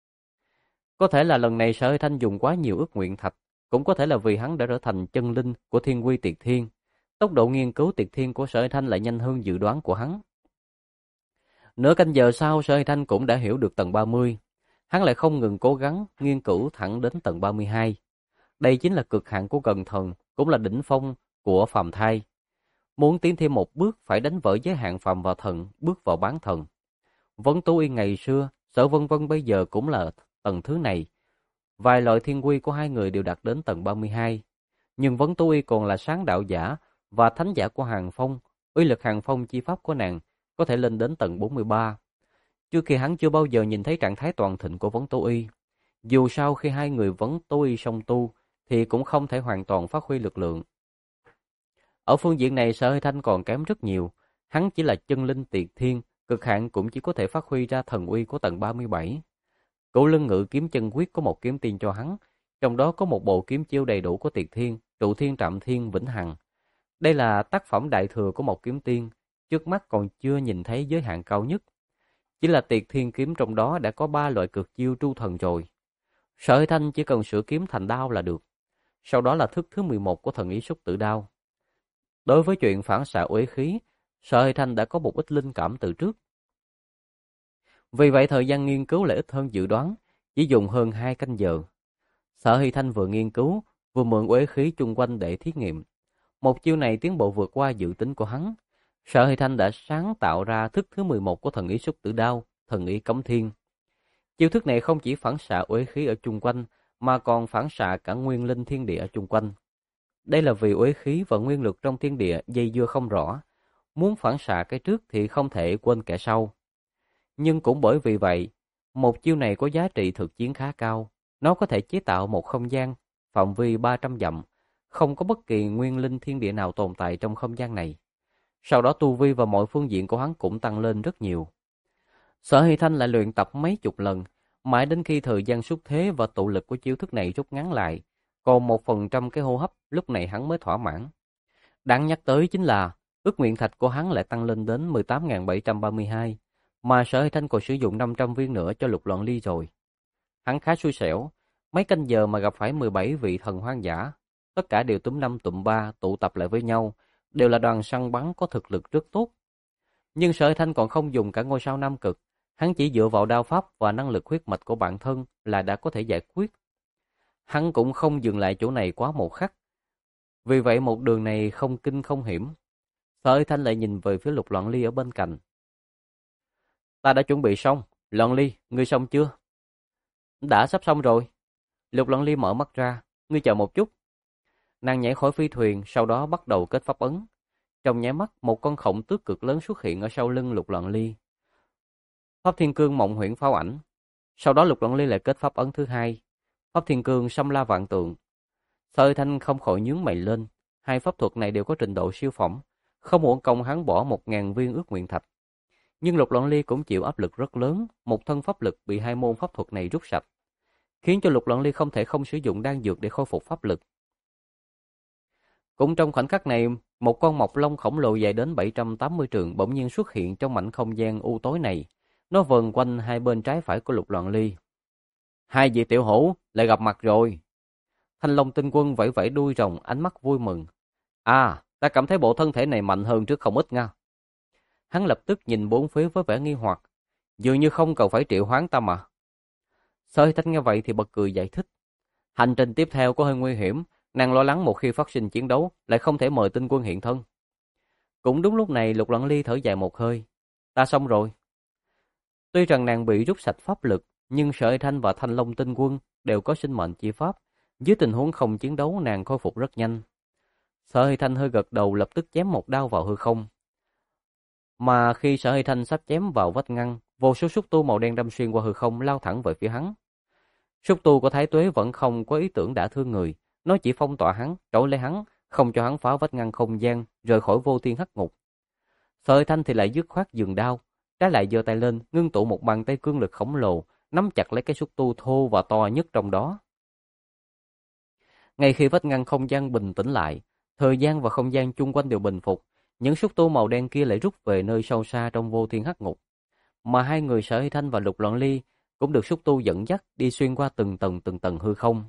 Có thể là lần này Sở Thanh dùng quá nhiều ước nguyện thạch, cũng có thể là vì hắn đã trở thành chân linh của thiên quy tiệt thiên. Tốc độ nghiên cứu tiệt thiên của Sở Thanh lại nhanh hơn dự đoán của hắn. Nửa canh giờ sau, Sở Thanh cũng đã hiểu được tầng 30. Hắn lại không ngừng cố gắng nghiên cứu thẳng đến tầng 32. Đây chính là cực hạn của Cần Thần, cũng là đỉnh phong của phàm thai. Muốn tiến thêm một bước phải đánh vỡ giới hạn phàm và thần, bước vào bán thần. Vấn Tú Y ngày xưa, Sở Vân Vân bây giờ cũng là tầng thứ này. Vài loại thiên quy của hai người đều đạt đến tầng 32. Nhưng Vấn Tú Y còn là sáng đạo giả và thánh giả của Hàng Phong. Uy lực Hàng Phong chi pháp của nàng có thể lên đến tầng 43. Trước khi hắn chưa bao giờ nhìn thấy trạng thái toàn thịnh của Vấn Tú Y. Dù sao khi hai người Vấn Tú Y song tu thì cũng không thể hoàn toàn phát huy lực lượng. Ở phương diện này Sở Thanh còn kém rất nhiều. Hắn chỉ là chân linh tiệt thiên, cực hạn cũng chỉ có thể phát huy ra thần uy của tầng 37. Cửu Lân Ngự kiếm chân quyết có một kiếm tiên cho hắn, trong đó có một bộ kiếm chiêu đầy đủ của tiệt thiên, trụ thiên trạm thiên vĩnh hằng. Đây là tác phẩm đại thừa của một kiếm tiên, trước mắt còn chưa nhìn thấy giới hạn cao nhất. Chỉ là tiệt thiên kiếm trong đó đã có 3 loại cực chiêu tru thần rồi. Sở Thanh chỉ cần sửa kiếm thành đao là được. Sau đó là thức thứ 11 của thần ý xúc tử đao. Đối với chuyện phản xạ uế khí, Sở Thanh đã có một ít linh cảm từ trước. Vì vậy thời gian nghiên cứu lại ít hơn dự đoán, chỉ dùng hơn 2 canh giờ. Sở Hy Thanh vừa nghiên cứu, vừa mượn uế khí chung quanh để thí nghiệm. Một chiêu này tiến bộ vượt qua dự tính của hắn. Sở Hy Thanh đã sáng tạo ra thức thứ 11 của thần ý xúc tử đao, thần ý cấm thiên. Chiêu thức này không chỉ phản xạ uế khí ở chung quanh, mà còn phản xạ cả nguyên linh thiên địa ở chung quanh. Đây là vì uế khí và nguyên lực trong thiên địa dây dưa không rõ. Muốn phản xạ cái trước thì không thể quên kẻ sau. Nhưng cũng bởi vì vậy, một chiêu này có giá trị thực chiến khá cao. Nó có thể chế tạo một không gian phạm vi 300 dặm, không có bất kỳ nguyên linh thiên địa nào tồn tại trong không gian này. Sau đó tu vi và mọi phương diện của hắn cũng tăng lên rất nhiều. Sở Hy Thanh lại luyện tập mấy chục lần, mãi đến khi thời gian xuất thế và tụ lực của chiêu thức này rút ngắn lại, còn 1% cái hô hấp lúc này hắn mới thỏa mãn. Đáng nhắc tới chính là ước nguyện thạch của hắn lại tăng lên đến 18.732, mà Sở Hy Thanh còn sử dụng 500 viên nữa cho Lục Loạn Ly rồi. Hắn khá xui xẻo, mấy canh giờ mà gặp phải 17 vị thần hoang dã, tất cả đều túm 5 tụm 3 tụ tập lại với nhau, đều là đoàn săn bắn có thực lực rất tốt. Nhưng Sở Hy Thanh còn không dùng cả ngôi sao Nam Cực, hắn chỉ dựa vào đao pháp và năng lực huyết mạch của bản thân là đã có thể giải quyết. Hắn cũng không dừng lại chỗ này quá một khắc. Vì vậy một đường này không kinh không hiểm. Sở Hy Thanh lại nhìn về phía Lục Loạn Ly ở bên cạnh. Ta đã chuẩn bị xong. Loạn Ly, ngươi xong chưa? Đã sắp xong rồi. Lục Loạn Ly mở mắt ra. Ngươi chờ một chút. Nàng nhảy khỏi phi thuyền, sau đó bắt đầu kết pháp ấn. Trong nháy mắt, một con khổng tước cực lớn xuất hiện ở sau lưng Lục Loạn Ly. Pháp Thiên Cương Mộng Huyễn Pháo Ảnh. Sau đó Lục Loạn Ly lại kết pháp ấn thứ hai. Pháp Thiên Cương Xâm La Vạn Tượng. Sở Hy Thanh không khỏi nhướng mày lên. Hai pháp thuật này đều có trình độ siêu phẩm, không uổng công hắn bỏ 1.000 viên ước nguyện thạch. Nhưng Lục Loạn Ly cũng chịu áp lực rất lớn, một thân pháp lực bị hai môn pháp thuật này rút sạch, khiến cho Lục Loạn Ly không thể không sử dụng đan dược để khôi phục pháp lực. Cũng trong khoảnh khắc này, một con mộc long khổng lồ dài đến 780 trượng bỗng nhiên xuất hiện trong mảnh không gian u tối này. Nó vờn quanh hai bên trái phải của Lục Loạn Ly. Hai vị tiểu hữu lại gặp mặt rồi. Thanh Long Tinh Quân vẫy vẫy đuôi rồng, ánh mắt vui mừng. À, ta cảm thấy bộ thân thể này mạnh hơn trước không ít nha. Hắn lập tức nhìn bốn phía với vẻ nghi hoặc, dường như không cần phải triệu hoán ta mà. Sở Hy Thanh nghe vậy thì bật cười giải thích. Hành trình tiếp theo có hơi nguy hiểm, Nàng lo lắng một khi phát sinh chiến đấu, lại không thể mời tinh quân hiện thân. Cũng đúng lúc này Lục Lận Ly thở dài một hơi. Ta xong rồi. Tuy rằng nàng bị rút sạch pháp lực, nhưng Sở Hy Thanh và Thanh Long tinh quân đều có sinh mệnh chi pháp. Dưới tình huống không chiến đấu, nàng khôi phục rất nhanh. Sở Hy Thanh hơi gật đầu, lập tức chém một đao vào hư không. Mà khi Sở Hy Thanh sắp chém vào vách ngăn, vô số xúc tu màu đen đâm xuyên qua hư không lao thẳng về phía hắn. Xúc tu của Thái Tuế vẫn không có ý tưởng đả thương người, nó chỉ phong tỏa hắn, trói lấy hắn, không cho hắn phá vách ngăn không gian, rời khỏi vô thiên hắc ngục. Sở Hy Thanh thì lại dứt khoát dừng đao, trái lại giơ tay lên, ngưng tụ một bàn tay cương lực khổng lồ, nắm chặt lấy cái xúc tu thô và to nhất trong đó. Ngay khi vách ngăn không gian bình tĩnh lại, thời gian và không gian chung quanh đều bình phục, những xúc tu màu đen kia lại rút về nơi sâu xa trong vô thiên hắc ngục. Mà hai người Sở Hy Thanh và Lục Loạn Ly cũng được xúc tu dẫn dắt đi xuyên qua từng tầng hư không.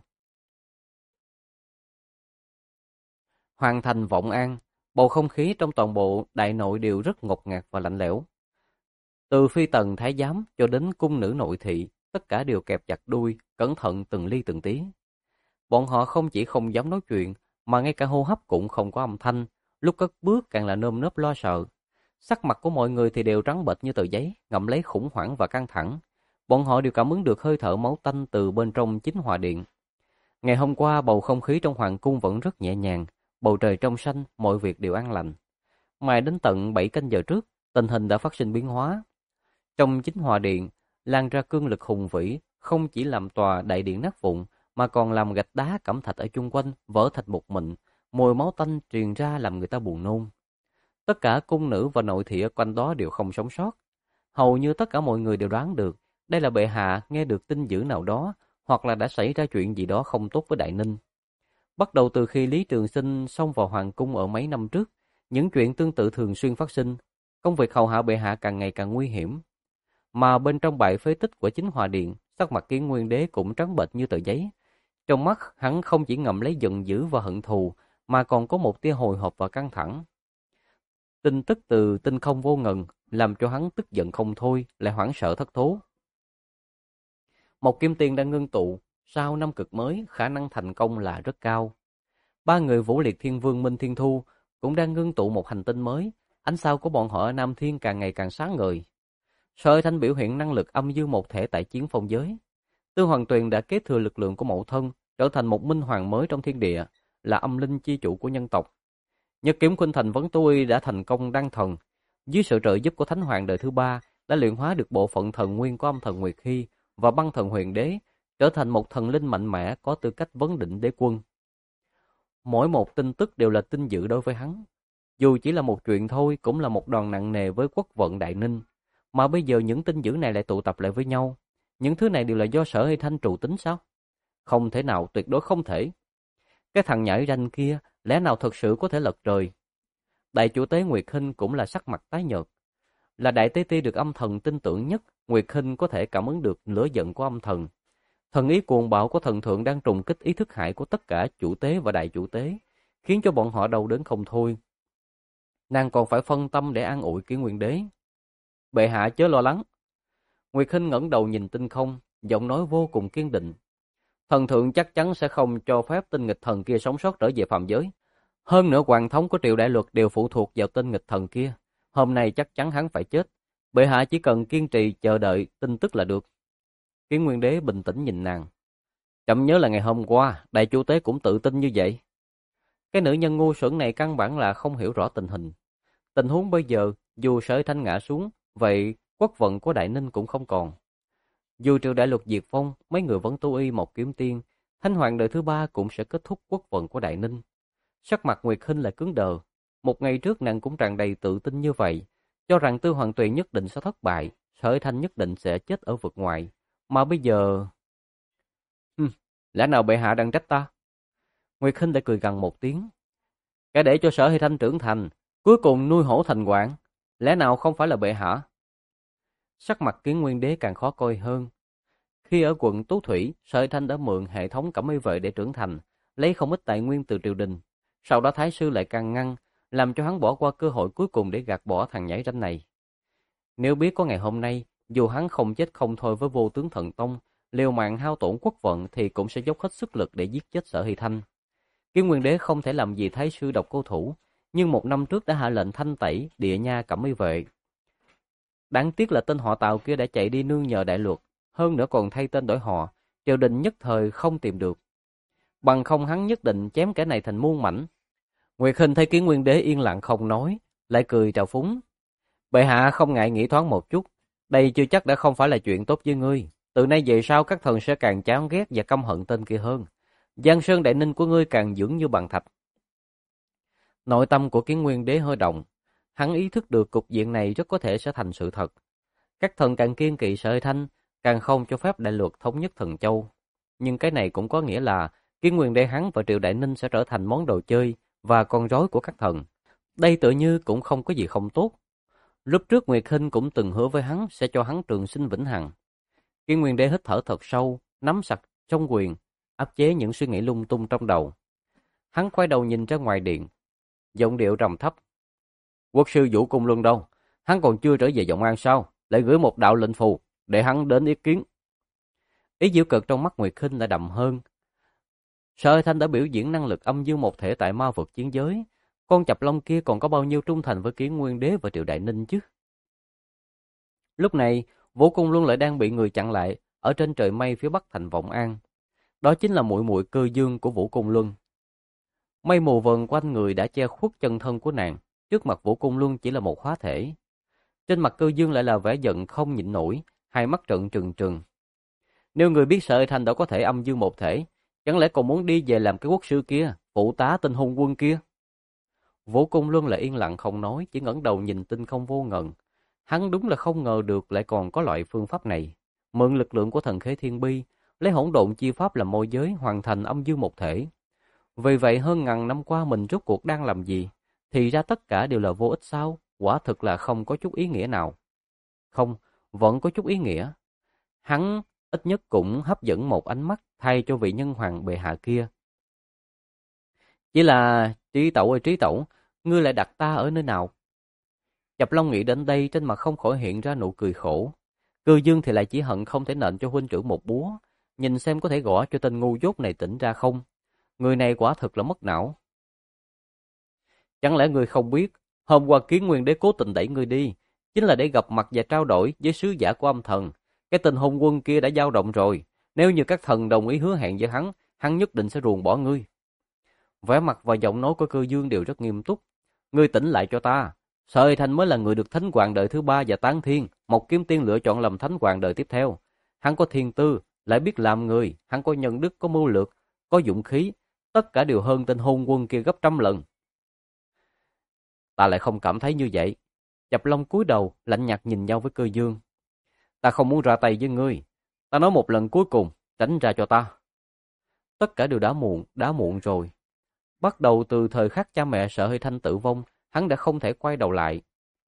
Hoàn thành Vọng An, bầu không khí trong toàn bộ đại nội đều rất ngột ngạt và lạnh lẽo. Từ phi tần thái giám cho đến cung nữ nội thị, tất cả đều kẹp chặt đuôi, cẩn thận từng ly từng tí. Bọn họ không chỉ không dám nói chuyện, mà ngay cả hô hấp cũng không có âm thanh, lúc cất bước càng là nơm nớp lo sợ. Sắc mặt của mọi người thì đều trắng bệch như tờ giấy, ngậm lấy khủng hoảng và căng thẳng. Bọn họ đều cảm ứng được hơi thở máu tanh từ bên trong chính hòa điện. Ngày hôm qua, bầu không khí trong hoàng cung vẫn rất nhẹ nhàng, bầu trời trong xanh, mọi việc đều an lành. Mà đến tận 7 canh giờ trước, tình hình đã phát sinh biến hóa. Trong chính hòa điện, lan ra cương lực hùng vĩ, không chỉ làm tòa đại điện nát vụn, mà còn làm gạch đá cẩm thạch ở chung quanh vỡ thành một mịn, mùi máu tanh truyền ra làm người ta buồn nôn. Tất cả cung nữ và nội thị ở quanh đó đều không sống sót. Hầu như tất cả mọi người đều đoán được, đây là bệ hạ nghe được tin dữ nào đó, hoặc là đã xảy ra chuyện gì đó không tốt với Đại Ninh. Bắt đầu từ khi Lý Trường Sinh xông vào hoàng cung ở mấy năm trước, những chuyện tương tự thường xuyên phát sinh, công việc hầu hạ bệ hạ càng ngày càng nguy hiểm. Mà bên trong bãi phế tích của chính hòa điện, sắc mặt Kiến Nguyên Đế cũng trắng bệch như tờ giấy. Trong mắt hắn không chỉ ngậm lấy giận dữ và hận thù, mà còn có một tia hồi hộp và căng thẳng. Tin tức từ tinh không vô ngần làm cho hắn tức giận không thôi, lại hoảng sợ thất thố. Một kim tiền đang ngưng tụ, sau năm cực mới, khả năng thành công là rất cao. Ba người Vũ Liệt Thiên Vương Minh Thiên Thu cũng đang ngưng tụ một hành tinh mới, ánh sao của bọn họ ở Nam Thiên càng ngày càng sáng ngời. Sở Hy Thanh biểu hiện năng lực âm dương một thể tại chiến phong giới. Tư Hoàng Tuyền đã kế thừa lực lượng của mẫu thân, trở thành một minh hoàng mới trong thiên địa, là âm linh chi chủ của nhân tộc. Nhật Kiếm Khuynh Thành Vấn Tu Y đã thành công đăng thần, dưới sự trợ giúp của Thánh Hoàng đời thứ ba, đã luyện hóa được bộ phận thần nguyên của âm thần Nguyệt Hy và băng thần Huyền Đế, trở thành một thần linh mạnh mẽ có tư cách vấn định đế quân. Mỗi một tin tức đều là tin dữ đối với hắn. Dù chỉ là một chuyện thôi, cũng là một đòn nặng nề với quốc vận Đại Ninh. Mà bây giờ những tin dữ này lại tụ tập lại với nhau. Những thứ này đều là do Sở Hy Thanh trụ tính sao? Không thể nào, tuyệt đối không thể. Cái thằng nhãi ranh kia, lẽ nào thật sự có thể lật trời? Đại chủ tế Nguyệt Hinh cũng là sắc mặt tái nhợt. Là đại tế ti được âm thần tin tưởng nhất, Nguyệt Hinh có thể cảm ứng được lửa giận của âm thần. Thần ý cuồng bạo của thần thượng đang trùng kích ý thức hại của tất cả chủ tế và đại chủ tế, khiến cho bọn họ đau đớn không thôi. Nàng còn phải phân tâm để an ủi Kiến Nguyên Đế. Bệ hạ chớ lo lắng. Nguyệt Hinh ngẩng đầu nhìn tinh không, giọng nói vô cùng kiên định. Thần thượng chắc chắn sẽ không cho phép tên nghịch thần kia sống sót trở về phàm giới. Hơn nữa hoàng thống của triều đại luật đều phụ thuộc vào tên nghịch thần kia. Hôm nay chắc chắn hắn phải chết. Bệ hạ chỉ cần kiên trì chờ đợi tin tức là được. Kiến Nguyên Đế bình tĩnh nhìn nàng. Chậm nhớ là ngày hôm qua, đại chủ tế cũng tự tin như vậy. Cái nữ nhân ngu xuẩn này căn bản là không hiểu rõ tình hình. Tình huống bây giờ, dù Sở Hy Thanh ngã xuống, vậy quốc vận của Đại Ninh cũng không còn. Dù triều đại luật diệt vong, mấy người vẫn tu y một kiếm tiên, Thánh Hoàng đời thứ ba cũng sẽ kết thúc quốc vận của Đại Ninh. Sắc mặt Nguyệt Hinh là cứng đờ. Một ngày trước nàng cũng tràn đầy tự tin như vậy, cho rằng Tư Hoàng Tuyền nhất định sẽ thất bại, Sở Hy Thanh nhất định sẽ chết ở vực ngoài. Mà bây giờ... lẽ nào bệ hạ đang trách ta? Nguyệt Hinh đã cười gằn một tiếng. Cái để cho Sở Hy Thanh trưởng thành, cuối cùng nuôi hổ thành quảng, lẽ nào không phải là bệ hạ? Sắc mặt Kiến Nguyên Đế càng khó coi hơn. Khi ở quận Tú Thủy, Sở Hy Thanh đã mượn hệ thống cẩm y vệ để trưởng thành, lấy không ít tài nguyên từ triều đình. Sau đó Thái sư lại can ngăn, làm cho hắn bỏ qua cơ hội cuối cùng để gạt bỏ thằng nhãi ranh này. Nếu biết có ngày hôm nay, dù hắn không chết không thôi với Vô Tướng Thần Tông, liều mạng hao tổn quốc vận thì cũng sẽ dốc hết sức lực để giết chết Sở Hy Thanh. Kiến Nguyên Đế không thể làm gì Thái sư độc cô thủ, nhưng 1 năm trước đã hạ lệnh thanh tẩy Địa Nha Cẩm Y vệ. Đáng tiếc là tên họ Tào kia đã chạy đi nương nhờ đại luật, hơn nữa còn thay tên đổi họ, triều đình nhất thời không tìm được. Bằng không hắn nhất định chém kẻ này thành muôn mảnh. Nguyệt Hinh thấy Kiến Nguyên Đế yên lặng không nói, lại cười trào phúng. Bệ hạ không ngại nghĩ thoáng một chút, đây chưa chắc đã không phải là chuyện tốt với ngươi. Từ nay về sau các thần sẽ càng chán ghét và căm hận tên kia hơn. Giang Sơn Đại Ninh của ngươi càng vững như bàn thạch. Nội tâm của Kiến Nguyên Đế hơi động, hắn ý thức được cục diện này rất có thể sẽ thành sự thật. Các thần càng kiên kỵ Sở Thanh, càng không cho phép đại luật thống nhất Thần Châu. Nhưng cái này cũng có nghĩa là Kiến Nguyên Đế hắn và Triệu Đại Ninh sẽ trở thành món đồ chơi và con rối của các thần. Đây tự như cũng không có gì không tốt. Lúc trước Nguyệt Hinh cũng từng hứa với hắn sẽ cho hắn trường sinh vĩnh hằng. Kiến Nguyên Đế hít thở thật sâu, nắm chặt trong quyền, áp chế những suy nghĩ lung tung trong đầu. Hắn quay đầu nhìn ra ngoài điện, giọng điệu trầm thấp. Quốc sư Vũ Cung Luân đâu? Hắn còn chưa trở về Vọng An sao? Lại gửi một đạo lệnh phù để hắn đến ý kiến. Ý giễu cợt trong mắt Nguyệt Hinh lại đậm hơn. Sở Thanh đã biểu diễn năng lực âm dương một thể tại ma vực chiến giới. Con Chập Long kia còn có bao nhiêu trung thành với Kiến Nguyên Đế và Triệu Đại Ninh chứ? Lúc này, Vũ Cung Luân lại đang bị người chặn lại ở trên trời mây phía bắc thành Vọng An. Đó chính là muội muội Cơ Dương của Vũ Cung Luân. Mây mù vần quanh người đã che khuất chân thân của nàng, trước mặt Vũ Cung Luân chỉ là một hóa thể. Trên mặt Cơ Dương lại là vẻ giận không nhịn nổi, hai mắt trợn trừng trừng. Nếu người biết Sở Thanh đã có thể âm dương một thể, chẳng lẽ còn muốn đi về làm cái quốc sư kia, phụ tá tên hung quân kia? Vũ Cung Luân lại yên lặng không nói, chỉ ngẩng đầu nhìn tinh không vô ngần. Hắn đúng là không ngờ được lại còn có loại phương pháp này. Mượn lực lượng của thần khế thiên bi, lấy hỗn độn chi pháp làm môi giới hoàn thành âm dương một thể. Vì vậy hơn ngàn năm qua mình rốt cuộc đang làm gì? Thì ra tất cả đều là vô ích sao? Quả thực là không có chút ý nghĩa nào. Không, vẫn có chút ý nghĩa. Hắn ít nhất cũng hấp dẫn một ánh mắt thay cho vị nhân hoàng bệ hạ kia. Chỉ là, Trí Tẩu ơi Trí Tẩu, ngươi lại đặt ta ở nơi nào? Chập Long nghĩ đến đây trên mặt không khỏi hiện ra nụ cười khổ. Cư Dương thì lại chỉ hận không thể nện cho huynh trưởng một búa, nhìn xem có thể gõ cho tên ngu dốt này tỉnh ra không. Người này quả thực là mất não. Chẳng lẽ ngươi không biết, hôm qua Kiến Nguyên Đế cố tình đẩy ngươi đi, chính là để gặp mặt và trao đổi với sứ giả của âm thần. Cái tên hôn quân kia đã dao động rồi, nếu như các thần đồng ý hứa hẹn với hắn nhất định sẽ ruồng bỏ ngươi. Vẻ mặt và giọng nói của Cơ Dương đều rất nghiêm túc. Ngươi tỉnh lại cho ta. Sở Thanh mới là người được Thánh Hoàng đời thứ 3 và tán thiên, Mộc Kiếm Tiên lựa chọn làm Thánh Hoàng đời tiếp theo. Hắn có thiên tư, lại biết làm người, hắn có nhân đức, có mưu lược, có dũng khí, tất cả đều hơn tên hôn quân kia gấp trăm lần. Ta lại không cảm thấy như vậy. Chập Long cúi đầu, lạnh nhạt nhìn nhau với Cơ Dương. Ta không muốn ra tay với ngươi. Ta nói một lần cuối cùng, tránh ra cho ta. Tất cả đều đã muộn rồi. Bắt đầu từ thời khắc cha mẹ Sở Thanh tử vong, hắn đã không thể quay đầu lại.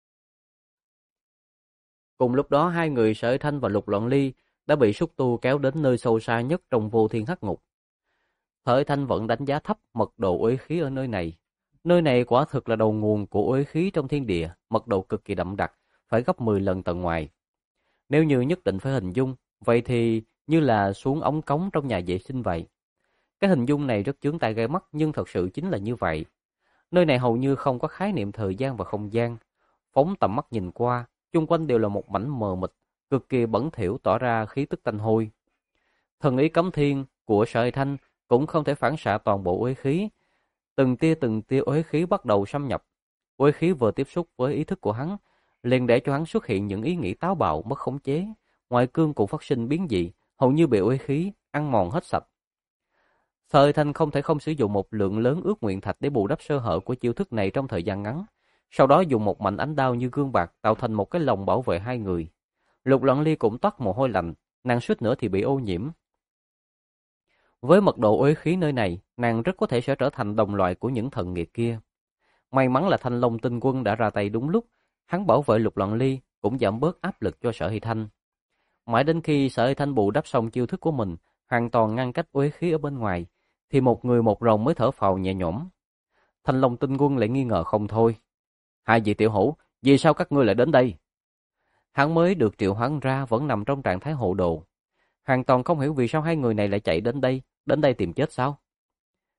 Cùng lúc đó hai người Sở Thanh và Lục Loạn Ly đã bị xúc tu kéo đến nơi sâu xa nhất trong vô thiên hắc ngục. Sở Thanh vẫn đánh giá thấp mật độ uế khí ở nơi này. Nơi này quả thực là đầu nguồn của uế khí trong thiên địa, mật độ cực kỳ đậm đặc, phải gấp 10 lần tầng ngoài. Nếu như nhất định phải hình dung, vậy thì như là xuống ống cống trong nhà vệ sinh vậy. Cái hình dung này rất chướng tai gai mắt nhưng thật sự chính là như vậy. Nơi này hầu như không có khái niệm thời gian và không gian. Phóng tầm mắt nhìn qua, chung quanh đều là một mảnh mờ mịt, cực kỳ bẩn thỉu tỏa ra khí tức tanh hôi. Thần ý cấm thiên của Sở Thanh cũng không thể phản xạ toàn bộ uế khí. Từng tia uế khí bắt đầu xâm nhập. Uế khí vừa tiếp xúc với ý thức của hắn, liền để cho hắn xuất hiện những ý nghĩ táo bạo mất khống chế. Ngoại cương cũng phát sinh biến dị, hầu như bị uế khí ăn mòn hết sạch. Sở Thanh không thể không sử dụng một lượng lớn ước nguyện thạch để bù đắp sơ hở của chiêu thức này trong thời gian ngắn. Sau đó dùng một mảnh ánh đao như gương bạc tạo thành một cái lồng bảo vệ hai người. Lục Loạn Ly cũng toát mồ hôi lạnh, nàng suýt nữa thì bị ô nhiễm. Với mật độ uế khí nơi này, nàng rất có thể sẽ trở thành đồng loại của những thần nghiệt kia. May mắn là Thanh Long Tinh Quân đã ra tay đúng lúc, hắn bảo vệ Lục Loạn Ly cũng giảm bớt áp lực cho Sở Hy Thanh. Mãi đến khi Sở Hy Thanh bù đắp xong chiêu thức của mình, hoàn toàn ngăn cách uế khí ở bên ngoài, thì một người một rồng mới thở phào nhẹ nhõm. Thanh Long Tinh Quân lại nghi ngờ không thôi. Hai vị tiểu hữu, vì sao các ngươi lại đến đây? Hắn mới được triệu hoán ra vẫn nằm trong trạng thái hộ đồ. Hoàn toàn không hiểu vì sao hai người này lại chạy đến đây tìm chết sao?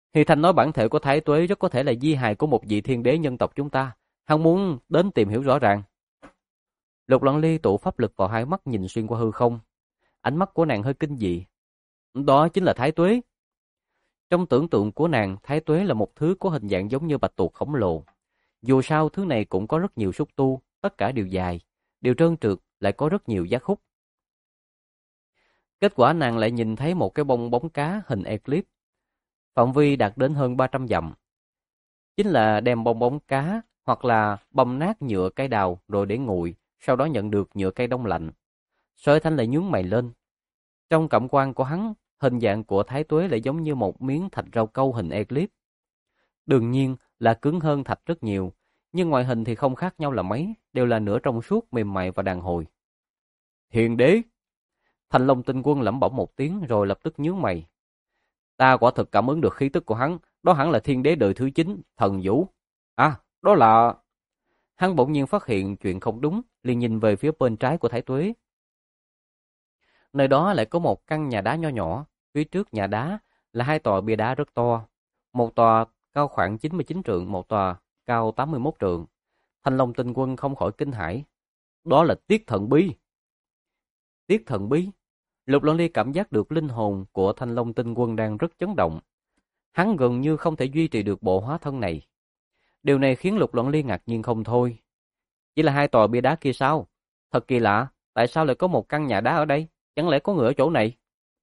Thì Thành nói bản thể của Thái Tuế rất có thể là di hài của một vị thiên đế nhân tộc chúng ta. Hắn muốn đến tìm hiểu rõ ràng. Lục Loan Ly tụ pháp lực vào hai mắt nhìn xuyên qua hư không. Ánh mắt của nàng hơi kinh dị. Đó chính là Thái Tuế. Trong tưởng tượng của nàng, Thái Tuế là một thứ có hình dạng giống như bạch tuộc khổng lồ. Dù sao thứ này cũng có rất nhiều xúc tu, tất cả đều dài, đều trơn trượt, lại có rất nhiều giác khúc. Kết quả nàng lại nhìn thấy một cái bong bóng cá hình eclipse, phạm vi đạt đến hơn 300 dặm. Chính là đem bong bóng cá hoặc là băm nát nhựa cây đào rồi để nguội, sau đó nhận được nhựa cây đông lạnh. Sở Thanh lại nhướng mày lên. Trong cảm quan của hắn, hình dạng của Thái Tuế lại giống như một miếng thạch rau câu hình eclipse. Đương nhiên là cứng hơn thạch rất nhiều, nhưng ngoại hình thì không khác nhau là mấy, đều là nửa trong suốt, mềm mại và đàn hồi. Thiên đế! Thanh Long Tinh Quân lẩm bẩm một tiếng rồi lập tức nhướng mày. Ta quả thực cảm ứng được khí tức của hắn, đó hẳn là thiên đế đời thứ 9, Thần Vũ. À, đó là... Hắn bỗng nhiên phát hiện chuyện không đúng, liền nhìn về phía bên trái của Thái Tuế. Nơi đó lại có một căn nhà đá nho nhỏ, phía trước nhà đá là hai tòa bia đá rất to. Một tòa cao khoảng 99 trượng, một tòa cao 81 trượng. Thanh Long Tinh Quân không khỏi kinh hãi. Đó là Tiết Thần Bi. Tiết Thần Bi? Lục Loan Ly cảm giác được linh hồn của Thanh Long Tinh Quân đang rất chấn động. Hắn gần như không thể duy trì được bộ hóa thân này. Điều này khiến Lục Loan Ly ngạc nhiên không thôi. Chỉ là hai tòa bia đá kia sao? Thật kỳ lạ, tại sao lại có một căn nhà đá ở đây? Chẳng lẽ có người ở chỗ này?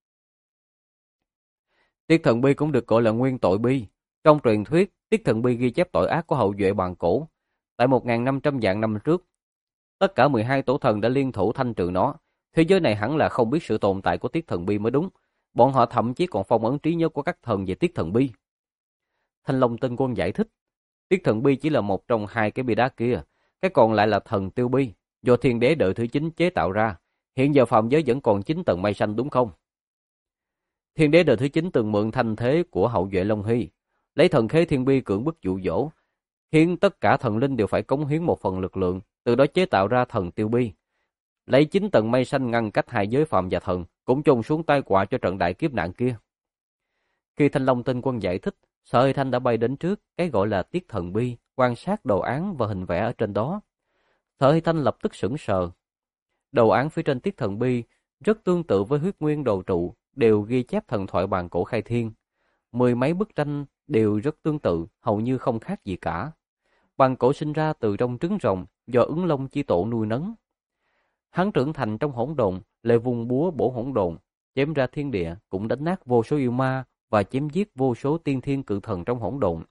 Tiết Thần Bi cũng được gọi là Nguyên Tội Bi. Trong truyền thuyết, Tiết Thần Bi ghi chép tội ác của hậu duệ bàn cổ. Tại 1.500 vạn năm trước, tất cả 12 tổ thần đã liên thủ thanh trừ nó. Thế giới này hẳn là không biết sự tồn tại của Tiết Thần Bi mới đúng. Bọn họ thậm chí còn phong ấn trí nhớ của các thần về Tiết Thần Bi. Thanh Long Tinh Quân giải thích, Tiết Thần Bi chỉ là một trong hai cái bia đá kia, cái còn lại là thần Tiêu Bi, do thiên đế đời thứ 9 chế tạo ra. Hiện giờ phạm giới vẫn còn 9 tầng mây xanh đúng không? Thiên đế đời thứ 9 từng mượn thanh thế của hậu duệ Long Hy, lấy thần khế thiên bi cưỡng bức dụ dỗ, khiến tất cả thần linh đều phải cống hiến một phần lực lượng, từ đó chế tạo ra thần Tiêu Bi. Lấy 9 tầng mây xanh ngăn cách hai giới phàm và thần, cũng chôn xuống tai họa cho trận đại kiếp nạn kia. Khi Thanh Long Tinh Quân giải thích, Sở Hơi Thanh đã bay đến trước cái gọi là Tiết Thần Bi, quan sát đồ án và hình vẽ ở trên đó. Sở Hơi Thanh lập tức sững sờ. Đồ án phía trên Tiết Thần Bi rất tương tự với Huyết Nguyên Đồ Trụ, đều ghi chép thần thoại bàn cổ khai thiên. Mười mấy bức tranh đều rất tương tự, hầu như không khác gì cả. Bàn cổ sinh ra từ trong trứng rồng, do Ứng Long chi tổ nuôi nấng. Hắn trưởng thành trong hỗn độn, lại vùng búa bổ hỗn độn, chém ra thiên địa, cũng đánh nát vô số yêu ma và chém giết vô số tiên thiên cự thần trong hỗn độn.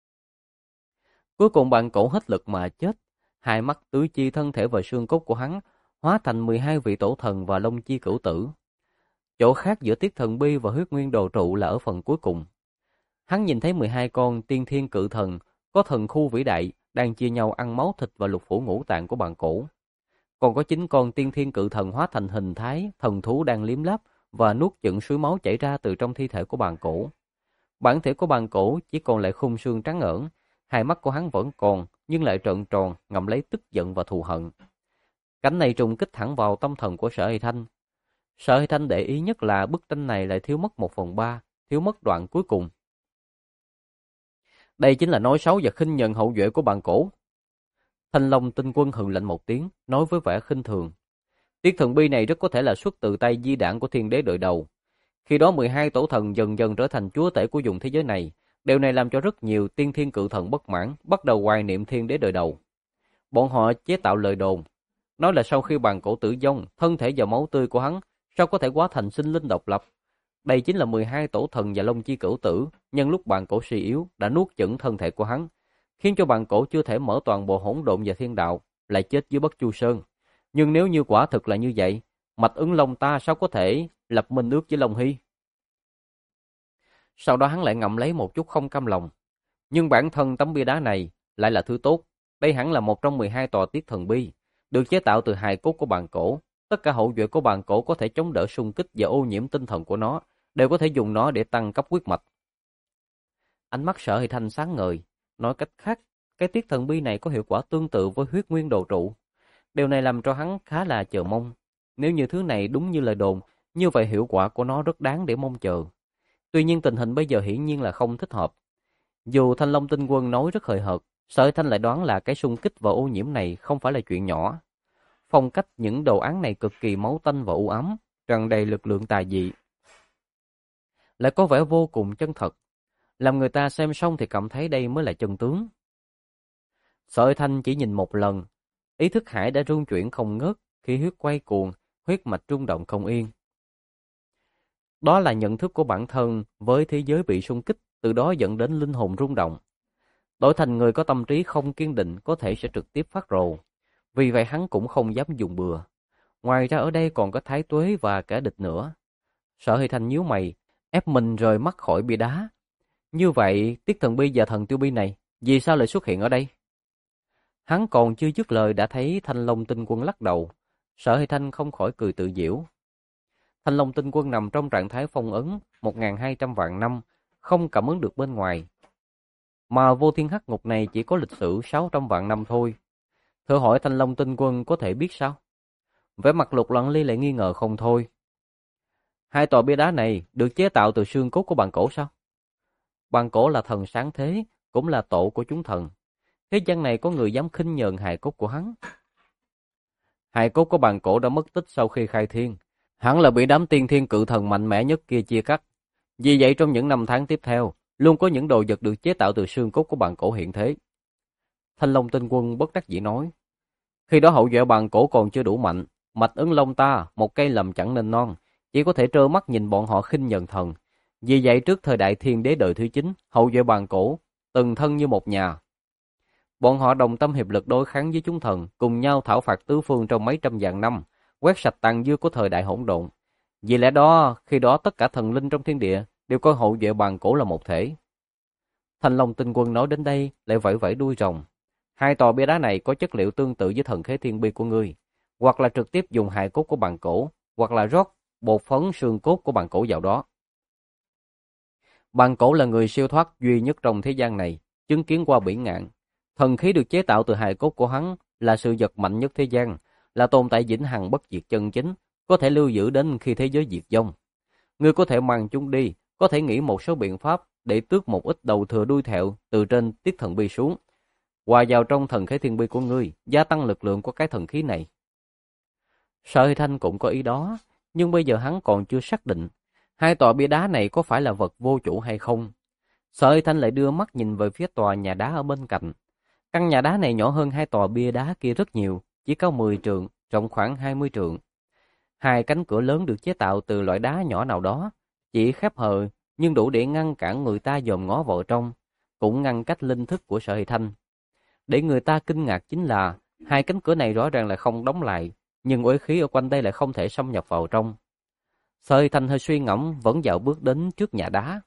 Cuối cùng bàn cổ hết lực mà chết, hai mắt tứ chi thân thể và xương cốt của hắn hóa thành 12 vị tổ thần và Long chi cửu tử. Chỗ khác giữa Tiết Thần Bi và Huyết Nguyên Đồ Trụ là ở phần cuối cùng. Hắn nhìn thấy 12 con tiên thiên cự thần có thần khu vĩ đại đang chia nhau ăn máu thịt và lục phủ ngũ tạng của bàn cổ. Còn có 9 con tiên thiên cự thần hóa thành hình thái thần thú đang liếm láp và nuốt chửng suối máu chảy ra từ trong thi thể của bàn cổ. Bản thể của bàn cổ chỉ còn lại khung xương trắng ẩn, hai mắt của hắn vẫn còn nhưng lại trợn tròn, ngậm lấy tức giận và thù hận. Cảnh này trùng kích thẳng vào tâm thần của Sở Hơi Thanh. Sở Hơi Thanh để ý nhất là bức tranh này lại thiếu mất 1/3, thiếu mất đoạn cuối cùng. Đây chính là nói xấu và khinh nhẫn hậu duệ của bàn cổ. Thanh Long Tinh Quân hừ lạnh một tiếng, nói với vẻ khinh thường. Tiết Thần Bi này rất có thể là xuất từ tay di đản của thiên đế đời đầu. Khi đó 12 tổ thần dần dần trở thành chúa tể của vùng thế giới này. Điều này làm cho rất nhiều tiên thiên cự thần bất mãn, bắt đầu hoài niệm thiên đế đời đầu. Bọn họ chế tạo lời đồn, nói là sau khi bàn cổ tử vong, thân thể và máu tươi của hắn sao có thể hóa thành sinh linh độc lập. Đây chính là 12 tổ thần và Long chi cửu tử, nhân lúc bàn cổ suy yếu đã nuốt chửng thân thể của hắn, khiến cho bàn cổ chưa thể mở toàn bộ hỗn độn và thiên đạo, lại chết dưới Bất Chu Sơn. Nhưng nếu như quả thực là như vậy, Mạch Ứng Long ta sao có thể lập minh ước với Long Hy? Sau đó hắn lại ngậm lấy một chút không cam lòng. Nhưng bản thân tấm bia đá này lại là thứ tốt. Đây hẳn là một trong 12 tòa Tiết Thần Bi, được chế tạo từ hài cốt của bàn cổ. Tất cả hậu duệ của bàn cổ có thể chống đỡ xung kích và ô nhiễm tinh thần của nó, đều có thể dùng nó để tăng cấp huyết mạch. Ánh mắt Sở Hơi Thanh sáng ngời, nói cách khác, cái Tiết Thần Bi này có hiệu quả tương tự với Huyết Nguyên Đồ Trụ. Điều này làm cho hắn khá là chờ mong. Nếu như thứ này đúng như lời đồn, như vậy hiệu quả của nó rất đáng để mong chờ. Tuy nhiên tình hình bây giờ hiển nhiên là không thích hợp. Dù Thanh Long Tinh Quân nói rất hời hợt, Sở Thanh lại đoán là cái xung kích và ô nhiễm này không phải là chuyện nhỏ. Phong cách những đồ án này cực kỳ máu tanh và u ám, tràn đầy lực lượng tà dị, lại có vẻ vô cùng chân thật, làm người ta xem xong thì cảm thấy đây mới là chân tướng. Sở Thanh chỉ nhìn một lần, ý thức hải đã rung chuyển không ngớt, khí huyết quay cuồng, huyết mạch rung động không yên. Đó là nhận thức của bản thân với thế giới bị xung kích, từ đó dẫn đến linh hồn rung động. Đổi thành người có tâm trí không kiên định có thể sẽ trực tiếp phát rồ. Vì vậy hắn cũng không dám dùng bừa. Ngoài ra ở đây còn có Thái Tuế và kẻ địch nữa. Sở Huy Thanh nhíu mày, ép mình rời mắt khỏi bia đá. Như vậy, Tiết Thần Bi và Thần Tiêu Bi này, vì sao lại xuất hiện ở đây? Hắn còn chưa dứt lời đã thấy Thanh Long Tinh Quân lắc đầu. Sở Huy Thanh không khỏi cười tự giễu. Thanh Long Tinh Quân nằm trong trạng thái phong ấn 1.200 vạn năm, không cảm ứng được bên ngoài. Mà vô thiên hắc ngục này chỉ có lịch sử 600 vạn năm thôi. Thử hỏi Thanh Long Tinh Quân có thể biết sao? Vẻ mặt Lục Loan Ly lại nghi ngờ không thôi. Hai tòa bia đá này được chế tạo từ xương cốt của bàn cổ sao? Bàn cổ là thần sáng thế, cũng là tổ của chúng thần. Thế gian này có người dám khinh nhờn hài cốt của hắn. Hài cốt của bàn cổ đã mất tích sau khi khai thiên. Hắn là bị đám tiên thiên cự thần mạnh mẽ nhất kia chia cắt. Vì vậy trong những năm tháng tiếp theo, luôn có những đồ vật được chế tạo từ xương cốt của bàn cổ hiện thế. Thanh Long Tinh Quân bất đắc dĩ nói. Khi đó hậu duệ bàn cổ còn chưa đủ mạnh, mạch Ứng Long ta, một cây lầm chẳng nên non, chỉ có thể trơ mắt nhìn bọn họ khinh nhờn thần. Vì vậy trước thời đại thiên đế đời thứ 9, hậu duệ bàn cổ, từng thân như một nhà. Bọn họ đồng tâm hiệp lực đối kháng với chúng thần, cùng nhau thảo phạt tứ phương trong mấy trăm vạn năm, quét sạch tàn dư của thời đại hỗn độn. Vì lẽ đó, khi đó tất cả thần linh trong thiên địa đều coi hậu duệ bàn cổ là một thể. Thanh Long Tinh Quân nói đến đây lại vẫy vẫy đuôi rồng. Hai tòa bia đá này có chất liệu tương tự với thần khế thiên bi của ngươi, hoặc là trực tiếp dùng hài cốt của bàn cổ, hoặc là rót bột phấn xương cốt của bàn cổ vào đó. Bàn cổ là người siêu thoát duy nhất trong thế gian này, chứng kiến qua biển ngạn. Thần khí được chế tạo từ hài cốt của hắn là sự vật mạnh nhất thế gian, là tồn tại vĩnh hằng bất diệt chân chính, có thể lưu giữ đến khi thế giới diệt vong. Ngươi có thể mang chúng đi, có thể nghĩ một số biện pháp để tước một ít đầu thừa đuôi thẹo từ trên Tiết Thần Bi xuống, hòa vào trong thần khế thiên bi của ngươi, gia tăng lực lượng của cái thần khí này. Sở Huy Thanh cũng có ý đó, nhưng bây giờ hắn còn chưa xác định hai tòa bia đá này có phải là vật vô chủ hay không. Sở Huy Thanh lại đưa mắt nhìn về phía tòa nhà đá ở bên cạnh. Căn nhà đá này nhỏ hơn hai tòa bia đá kia rất nhiều, chỉ cao 10 trượng, rộng khoảng 20 trượng. Hai cánh cửa lớn được chế tạo từ loại đá nhỏ nào đó, chỉ khép hờ nhưng đủ để ngăn cản người ta dòm ngó vào trong, cũng ngăn cách linh thức của Sở Huy Thanh. Để người ta kinh ngạc chính là hai cánh cửa này rõ ràng là không đóng lại, nhưng uế khí ở quanh đây lại không thể xâm nhập vào trong. Sở Huy Thanh hơi suy ngẫm vẫn dạo bước đến trước nhà đá.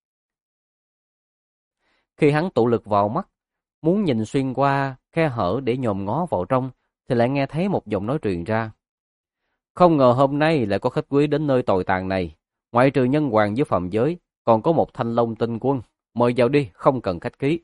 Khi hắn tụ lực vào mắt, muốn nhìn xuyên qua khe hở để nhòm ngó vào trong, thì lại nghe thấy một giọng nói truyền ra. Không ngờ hôm nay lại có khách quý đến nơi tồi tàn này. Ngoại trừ nhân hoàng với phàm giới, còn có một Thanh Long Tinh Quân. Mời vào đi, không cần khách khí.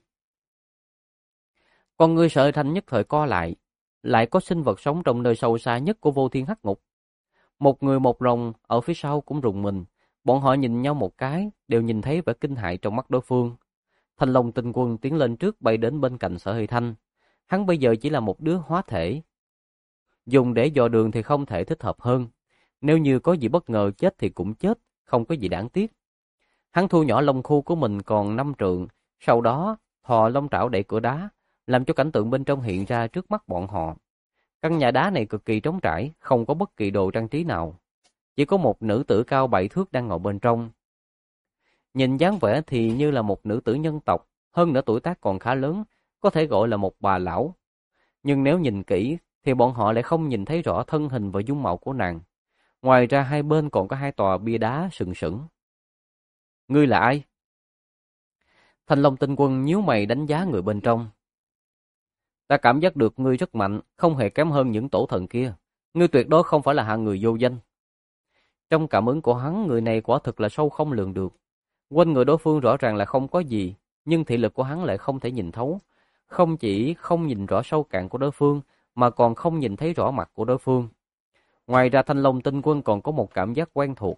Con ngươi Sở Huy Thanh nhất thời co lại có sinh vật sống trong nơi sâu xa nhất của vô thiên hắc ngục. Một người một rồng ở phía sau cũng rùng mình. Bọn họ nhìn nhau một cái, đều nhìn thấy vẻ kinh hại trong mắt đối phương. Thanh Long Tinh Quân tiến lên trước bay đến bên cạnh Sở Huy Thanh. Hắn bây giờ chỉ là một đứa hóa thể. Dùng để dò đường thì không thể thích hợp hơn. Nếu như có gì bất ngờ chết thì cũng chết, không có gì đáng tiếc. Hắn thu nhỏ lông khu của mình còn 5 trượng, sau đó thò lông trảo đẩy cửa đá, làm cho cảnh tượng bên trong hiện ra trước mắt bọn họ. Căn nhà đá này cực kỳ trống trải, không có bất kỳ đồ trang trí nào. Chỉ có một nữ tử cao 7 thước đang ngồi bên trong. Nhìn dáng vẻ thì như là một nữ tử nhân tộc, hơn nữa tuổi tác còn khá lớn, có thể gọi là một bà lão. Nhưng nếu nhìn kỹ thì bọn họ lại không nhìn thấy rõ thân hình và dung mạo của nàng. Ngoài ra hai bên còn có hai tòa bia đá sừng sững. Ngươi là ai? Thanh Long Tinh Quân nhíu mày đánh giá người bên trong. Ta cảm giác được ngươi rất mạnh, không hề kém hơn những tổ thần kia. Ngươi tuyệt đối không phải là hạng người vô danh. Trong cảm ứng của hắn, người này quả thực là sâu không lường được. Quanh người đối phương rõ ràng là không có gì, nhưng thị lực của hắn lại không thể nhìn thấu. Không chỉ không nhìn rõ sâu cạn của đối phương, mà còn không nhìn thấy rõ mặt của đối phương. Ngoài ra Thanh Long Tinh Quân còn có một cảm giác quen thuộc.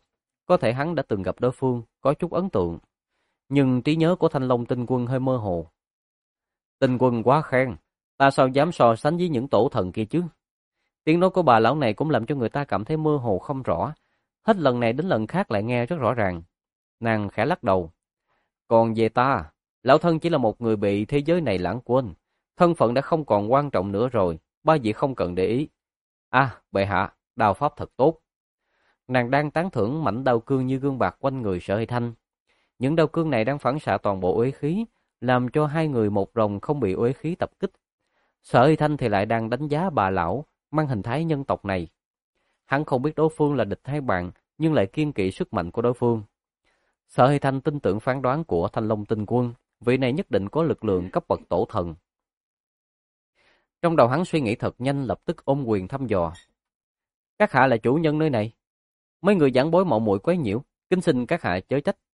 có thể hắn đã từng gặp đối phương, có chút ấn tượng. Nhưng trí nhớ của Thanh Long Tinh Quân hơi mơ hồ. Tinh Quân quá khen, ta sao dám so sánh với những tổ thần kia chứ? Tiếng nói của bà lão này cũng làm cho người ta cảm thấy mơ hồ không rõ. Hết lần này đến lần khác lại nghe rất rõ ràng. Nàng khẽ lắc đầu. Còn về ta, lão thân chỉ là một người bị thế giới này lãng quên. Thân phận đã không còn quan trọng nữa rồi, ba vị không cần để ý. À, bệ hạ, đao pháp thật tốt. Nàng đang tán thưởng mảnh đao cương như gương bạc quanh người Sở Hy Thanh. Những đao cương này đang phản xạ toàn bộ uế khí, làm cho hai người một rồng không bị uế khí tập kích. Sở Hy Thanh thì lại đang đánh giá bà lão mang hình thái nhân tộc này. Hắn không biết đối phương là địch hay bạn, nhưng lại kiên kỵ sức mạnh của đối phương. Sở Hy Thanh tin tưởng phán đoán của Thanh Long Tinh Quân, vị này nhất định có lực lượng cấp bậc tổ thần. Trong đầu hắn suy nghĩ thật nhanh, lập tức ôm quyền thăm dò. Các hạ là chủ nhân nơi này. Mấy người giảng bối mạo muội quấy nhiễu, kính xin các hạ chớ trách.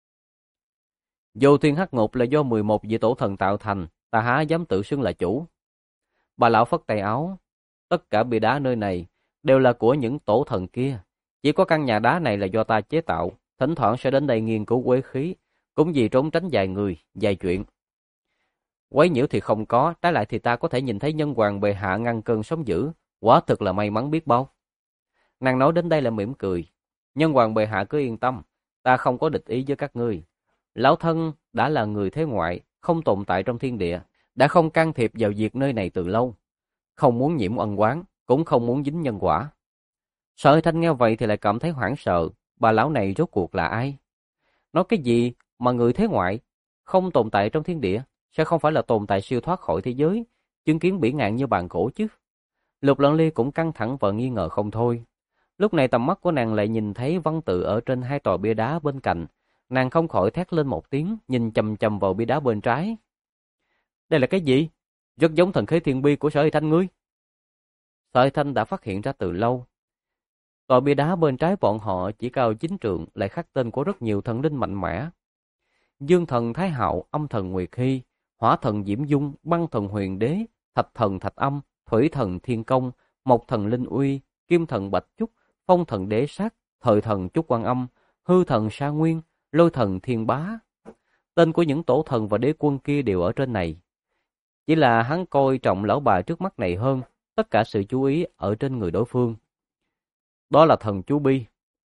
Vô Thiên Hắc Ngục là do 11 vị tổ thần tạo thành, ta há dám tự xưng là chủ. Bà lão phất tay áo. Tất cả bia đá nơi này đều là của những tổ thần kia. Chỉ có căn nhà đá này là do ta chế tạo, thỉnh thoảng sẽ đến đây nghiên cứu quế khí, cũng vì trốn tránh vài người, vài chuyện. Quấy nhiễu thì không có, trái lại thì ta có thể nhìn thấy nhân hoàng bệ hạ ngăn cơn sóng dữ, quả thực là may mắn biết bao. Nàng nói đến đây là mỉm cười. Nhân hoàng bệ hạ cứ yên tâm, ta không có địch ý với các ngươi. Lão thân đã là người thế ngoại, không tồn tại trong thiên địa, đã không can thiệp vào việc nơi này từ lâu. Không muốn nhiễm ân oán, cũng không muốn dính nhân quả. Sở Hy Thanh nghe vậy thì lại cảm thấy hoảng sợ, bà lão này rốt cuộc là ai? Nói cái gì mà người thế ngoại, không tồn tại trong thiên địa, sẽ không phải là tồn tại siêu thoát khỏi thế giới, chứng kiến bỉ ngạn như bàn cổ chứ? Lục Lận Ly cũng căng thẳng và nghi ngờ không thôi. Lúc này tầm mắt của nàng lại nhìn thấy văn tự ở trên hai tòa bia đá bên cạnh. Nàng không khỏi thét lên một tiếng, nhìn chằm chằm vào bia đá bên trái. Đây là cái gì? Rất giống thần khế thiên bi của Sở Hy Thanh ngươi. Sở Hy Thanh đã phát hiện ra từ lâu. Tòa bia đá bên trái bọn họ chỉ cao 9 trượng, lại khắc tên của rất nhiều thần linh mạnh mẽ. Dương thần Thái Hạo, âm thần Nguyệt Hy, hỏa thần Diễm Dung, băng thần Huyền Đế, thạch thần Thạch Âm, thủy thần Thiên Công, mộc thần Linh Uy, kim thần Bạch Trúc, phong thần Đế Sát, thời thần Trúc Quan Âm, hư thần Sa Nguyên, lôi thần Thiên Bá. Tên của những tổ thần và đế quân kia đều ở trên này. Chỉ là hắn coi trọng lão bà trước mắt này hơn, tất cả sự chú ý ở trên người đối phương. Đó là thần chú Bi.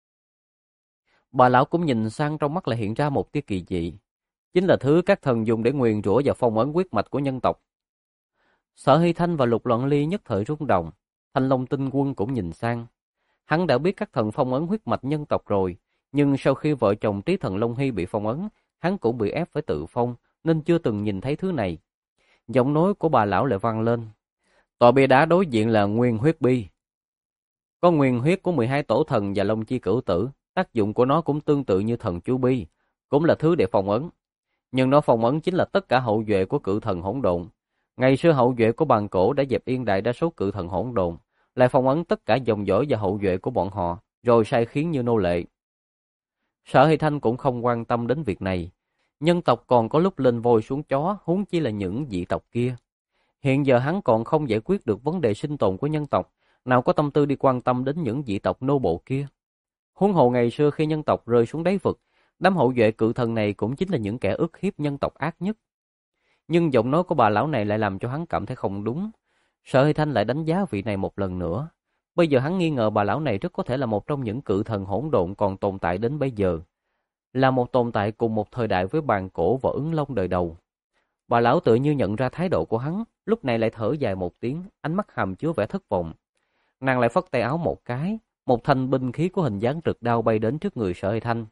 Bà lão cũng nhìn sang, trong mắt lại hiện ra một tia kỳ dị. Chính là thứ các thần dùng để nguyền rủa và phong ấn huyết mạch của nhân tộc. Sở Hy Thanh và Lục Loạn Ly nhất thời rung động. Thanh Long Tinh Quân cũng nhìn sang. Hắn đã biết các thần phong ấn huyết mạch nhân tộc rồi, nhưng sau khi vợ chồng Trí Thần Long Hy bị phong ấn, hắn cũng bị ép phải tự phong, nên chưa từng nhìn thấy thứ này. Giọng nói của bà lão lại vang lên. Tòa bia đá đối diện là Nguyên Huyết Bi. Có nguyên huyết của 12 tổ thần và Long Chi Cửu Tử, tác dụng của nó cũng tương tự như thần chú Bi, cũng là thứ để phong ấn. Nhưng nó phong ấn chính là tất cả hậu duệ của cự thần hỗn độn. Ngày xưa hậu duệ của bàn cổ đã dẹp yên đại đa số cự thần hỗn độn, lại phong ấn tất cả dòng dõi và hậu duệ của bọn họ, rồi sai khiến như nô lệ. Sở Hy Thanh cũng không quan tâm đến việc này. Nhân tộc còn có lúc lên voi xuống chó, huống chi là những dị tộc kia. Hiện giờ hắn còn không giải quyết được vấn đề sinh tồn của nhân tộc, nào có tâm tư đi quan tâm đến những dị tộc nô bộ kia. Huống hồ ngày xưa khi nhân tộc rơi xuống đáy vực, đám hậu duệ cự thần này cũng chính là những kẻ ức hiếp nhân tộc ác nhất. Nhưng giọng nói của bà lão này lại làm cho hắn cảm thấy không đúng. Sở Hy Thanh lại đánh giá vị này một lần nữa. Bây giờ hắn nghi ngờ bà lão này rất có thể là một trong những cự thần hỗn độn còn tồn tại đến bây giờ. Là một tồn tại cùng một thời đại với bàn cổ và ứng long đời đầu. Bà lão tự như nhận ra thái độ của hắn, lúc này lại thở dài một tiếng, ánh mắt hàm chứa vẻ thất vọng. Nàng lại phất tay áo một cái, một thanh binh khí của hình dáng rực đao bay đến trước người Sở Hy Thanh.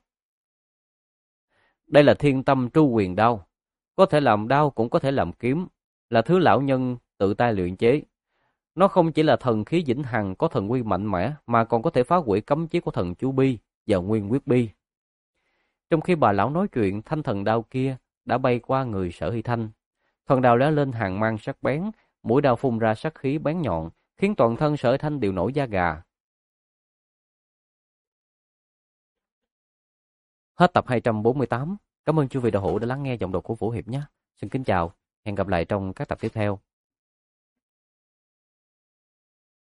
Đây là Thiên Tâm Tru Quyền Đao, có thể làm đao cũng có thể làm kiếm, là thứ lão nhân tự tay luyện chế. Nó không chỉ là thần khí vĩnh hằng có thần uy mạnh mẽ, mà còn có thể phá hủy cấm chế của thần Chú Bi và Nguyên Quyết Bi. Trong khi bà lão nói chuyện, thanh thần đao kia đã bay qua người Sở Hy Thanh. Thần đao lóe lên hàng mang sắc bén, mũi đao phun ra sắc khí bén nhọn, khiến toàn thân Sở Hy Thanh đều nổi da gà. Hết tập 248. Cảm ơn chư vị đạo hữu đã lắng nghe giọng đọc của Vũ Hiệp nhé. Xin kính chào, hẹn gặp lại trong các tập tiếp theo.